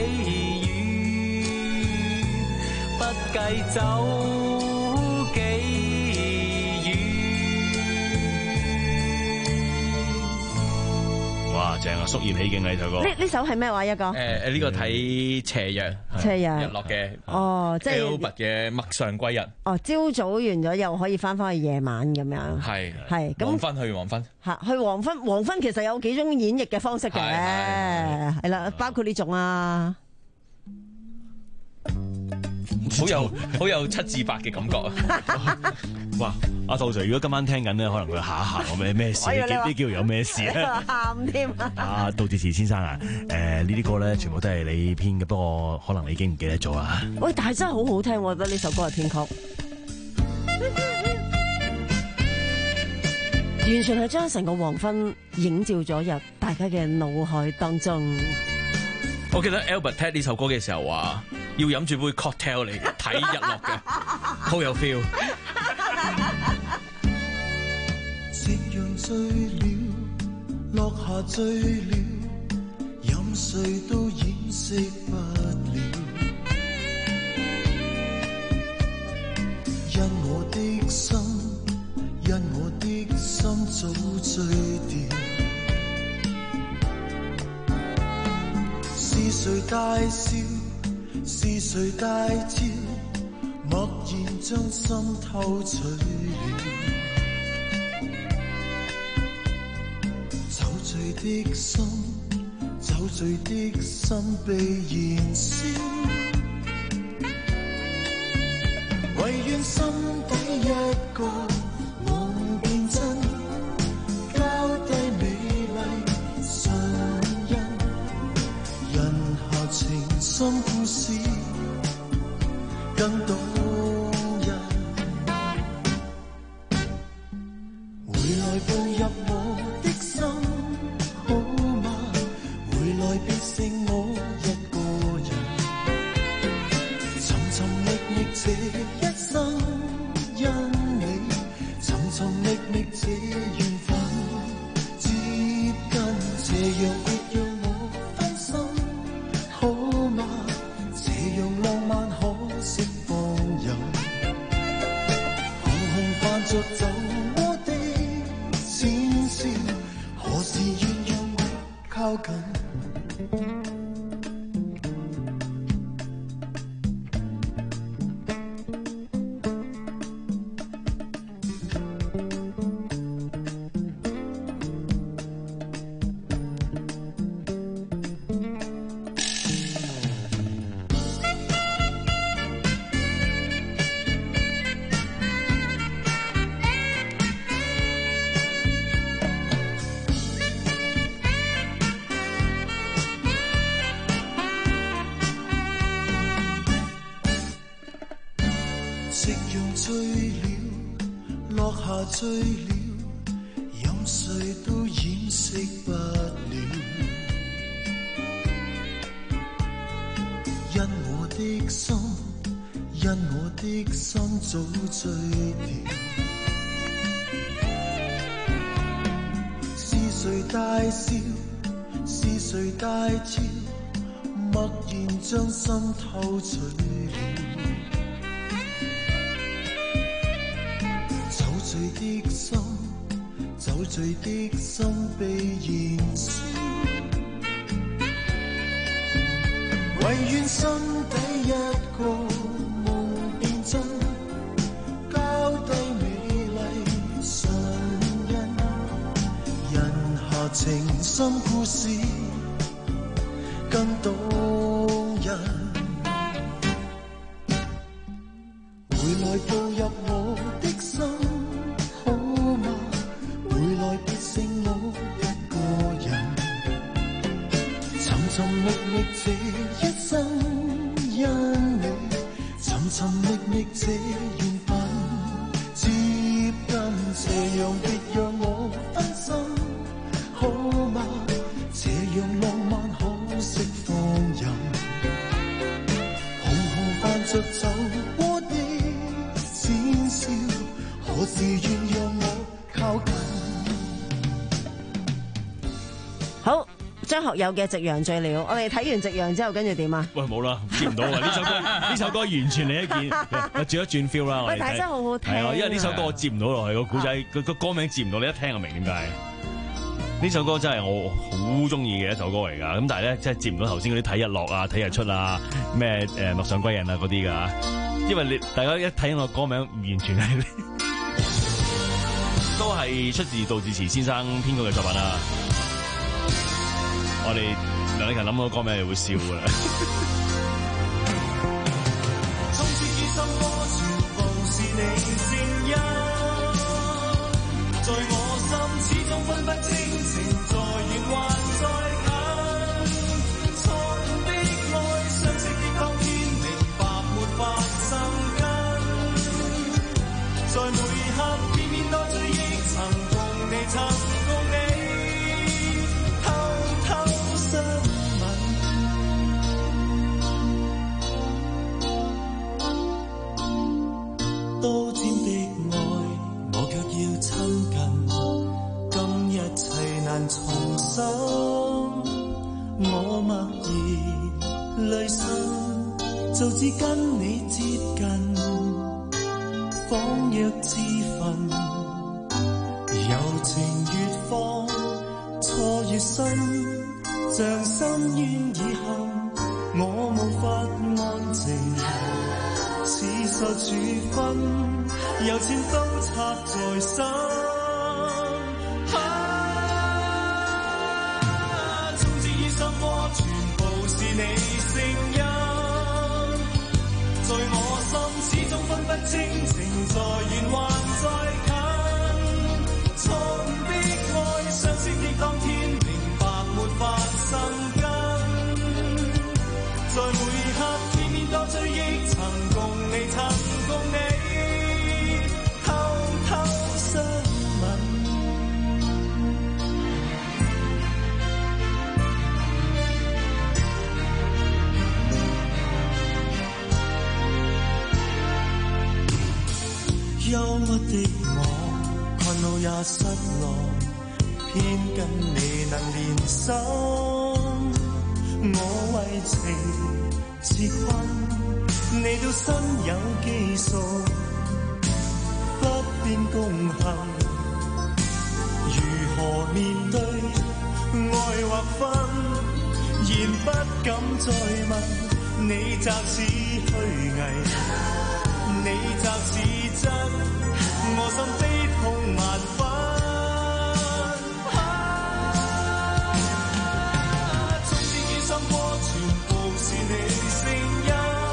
遠？不繼走幾遠？ 哇，正啊！肅然起敬啊！呢首歌。 呢呢首係咩話一個？ 誒誒，呢個睇斜陽， 斜陽日落嘅。 哦，即係 Albert 嘅陌上歸日。 哦，朝早完咗又可以翻返去夜晚咁樣。 係係咁。 黃昏去黃昏。 嚇，去黃昏，黃昏其實有幾種演繹嘅方式嘅。係係啦，包括呢種啊。 好有好有七至八嘅感覺啊！ 哇，阿杜 Sir 如果今晚聽緊咧，可能佢嚇一嚇我咩咩事？呢呢叫有咩事啊？ 喊添啊！ 啊，杜自持先生啊，誒呢啲歌咧全部都係你編嘅，不過可能你已經唔記得咗啊。 喂，但係真係好好聽，我覺得呢首歌係編曲，完全係將成個黃昏映照咗入大家嘅腦海當中。 我記得 Albert 聽呢首歌嘅時候話，要飲住杯 cocktail 嚟睇日落嘅，好有 feel。 夕陽醉了，落下醉了，飲醉都掩飾不了。因我的心，因我的心早醉掉。是誰大笑？是誰大叫？默然將心偷取了。酒醉的心，酒醉的心被燃燒。唯願心底一個夢變真，交低美麗唇印。人下情深故事更動人，回來步入我的心，好嗎？回來別剩我一個人，尋尋覓覓這一生，因你尋尋覓覓這緣分，接近這樣別讓我分心，好嗎？這樣浪漫可釋放任，紅紅泛着酒窩的淺笑，何時願讓我靠近？夕陽醉了，落下醉了，飲醉都掩飾不了。因我的心，因我的心早醉掉。是誰大笑？是誰大叫？默然將心偷取了。酒醉的心，酒醉的心被燃燒。唯願心底一個夢變真，交低美麗唇印。人下情深故事更動人，回來步入我的心，好嗎？回來別剩我一個人，尋尋覓覓這一生，因你尋尋覓覓這緣分，接近這樣別讓我分心，好嗎？這樣浪漫可釋放任，紅紅泛着酒窩的淺笑，何時願讓我靠近？ 好，張學友嘅《夕陽醉了》，我哋睇完《夕陽》之後，跟住點啊？ 喂，冇啦，接唔到啊！呢首歌呢首歌完全另一件，轉一轉 feel 啦。 喂，但係真係好好聽。 係啊，因為呢首歌我接唔到落去個古仔，個個歌名接唔到，你一聽就明點解。呢首歌真係我好中意嘅一首歌嚟㗎，咁但係咧真係接唔到頭先嗰啲睇日落啊、睇日出啊、咩誒陌上歸人啊嗰啲㗎，因為你大家一睇個歌名，完全係都係出自杜自持先生編曲嘅作品啦。我哋梁禮勤諗到歌名就會笑㗎啦。 從前熱心歌全部是你聲音，在我心始終分不清情在遠還在近，錯誤的愛相識的當天明白沒法生根，在每刻片面多追憶曾共你曾共你偷偷相吻，刀尖的愛我卻要親近，今一切難重生，我默然淚滲，就只跟你接近，仿若知分，柔情越放錯越深，像深淵已陷，我無法安靜，似受處分，由千刀插在心。從前熱心歌全部是你聲音，在我心始終分不清情在遠還在近，錯誤的愛相識的當天明白沒法生根，在每刻片面多追憶曾共你曾共你偷偷相吻。憂鬱的我，看路也失落，偏跟你能連心。我為情自困，你都心有寄宿，不變共行。如何面對愛或分，言不敢再問，你擇是虛偽，你擇是真，我心悲痛萬分。從前熱心歌全部是你聲音，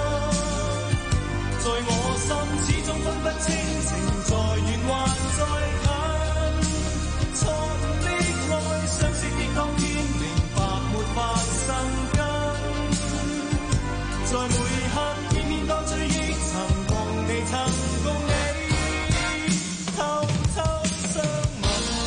在我心始終分不清情在遠還在近，錯誤的愛相識的當天明白沒法生根，在每刻片面多追憶曾共你曾共你偷偷相吻。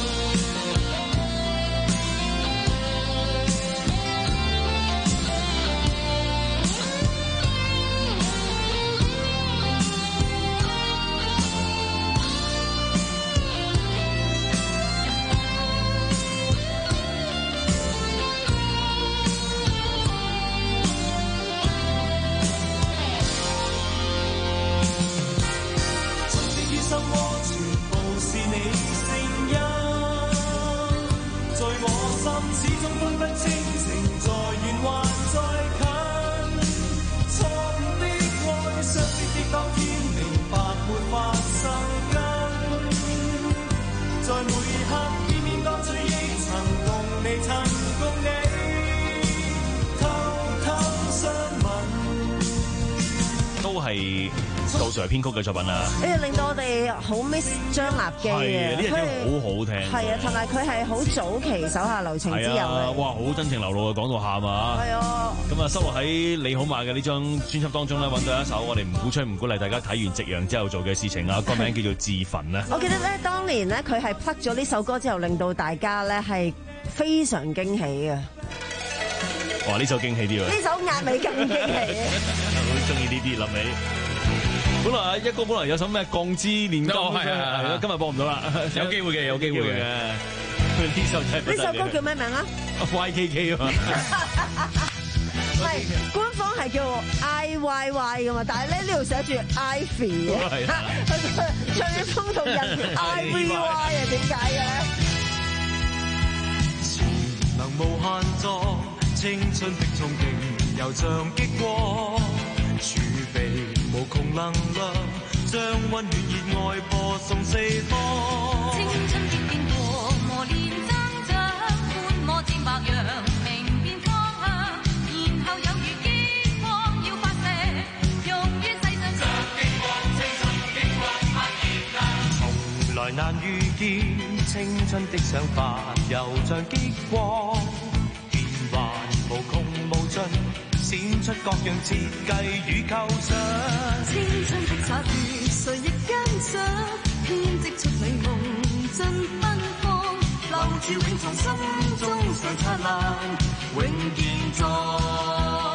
心窩全部是你聲音，在我心始終分不清情在遠還在近，錯誤的愛相識的當天明白沒法生根，在每刻片面多追憶曾共你曾共你偷偷相吻。 都係杜 Sir 編曲嘅作品啊！ 呢個令到我哋好 miss 張立基啊！ 係啊，呢隻歌好好聽。 係啊，同埋佢係好早期手下留情之友啊！ 哇，好真情流露啊，講到喊啊！ 係啊！ 咁啊，收錄喺你好嘛嘅呢張專輯當中咧，揾到一首我哋唔鼓吹唔鼓勵大家睇完《夕陽》之後做嘅事情啊，歌名叫做《自焚》啊！ 我記得咧，當年咧佢係 plug 咗呢首歌之後，令到大家咧係非常驚喜啊！ 哇，呢首驚喜啲喎！ 呢首壓尾更驚喜啊！ 好中意呢啲諗起。本來一哥本來有首咩鋼之煉金，係啊，今日播唔到啦， 有機會嘅，有機會嘅。 呢首真係呢首歌叫咩名啊 ？Y K K 啊嘛， 係官方係叫 I Y Y 噶嘛，但係咧呢度寫住 Ivy 啊，唱風同人 I V Y 啊，點解嘅咧？ 潛能無限作，青春的憧憬又像激光，儲備無窮能量，將溫暖熱愛播送四方。 青春的變過，磨練增長，觀摩戰白楊，明辨方向。 難遇見，青春的想法又像激光，變幻無窮無盡，閃出各樣設計與構想。 青春的灑脫，誰亦欣賞，編織出美夢盡奔放，留住永藏心中常燦爛，永健壯。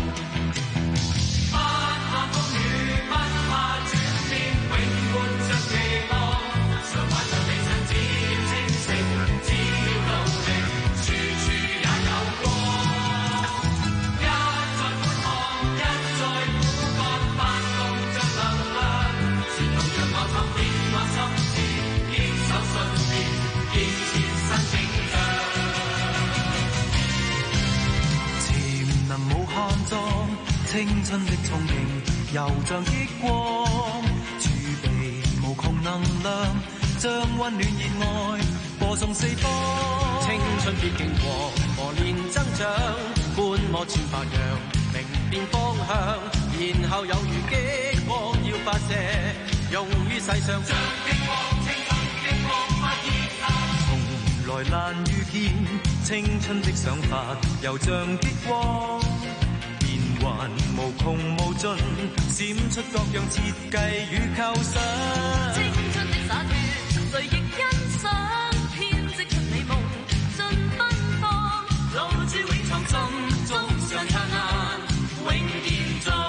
青春的憧憬又像激光，儲備無窮能量，將溫暖熱愛播送四方。青春必經過磨練增長，觀摩千百樣，明辨方向，然後有如激光要發射，用於世上像激光，青春激光發熱透。從來難遇見青春的想法，又像激光。還無窮無盡，閃出各樣設計與構想。青春的灑脫，誰亦欣賞，編織出美夢盡奔放，留住永藏心中常燦爛，永健壯。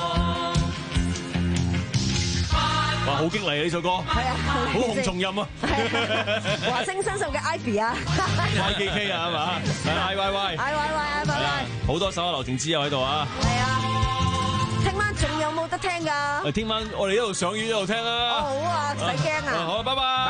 哇，好激勵啊！呢首歌係啊，好紅重音啊！ 華星新秀嘅 Ivy 啊 ，Y K K 啊，係嘛 ？I Y Y，I Y Y，I Y Y， 好多手下留情之友喺度啊！ 係啊，聽晚仲有冇得聽㗎？ 誒，聽晚我哋一路上雨一路聽啊！ 哦，好啊，唔使驚啊！ 好，拜拜。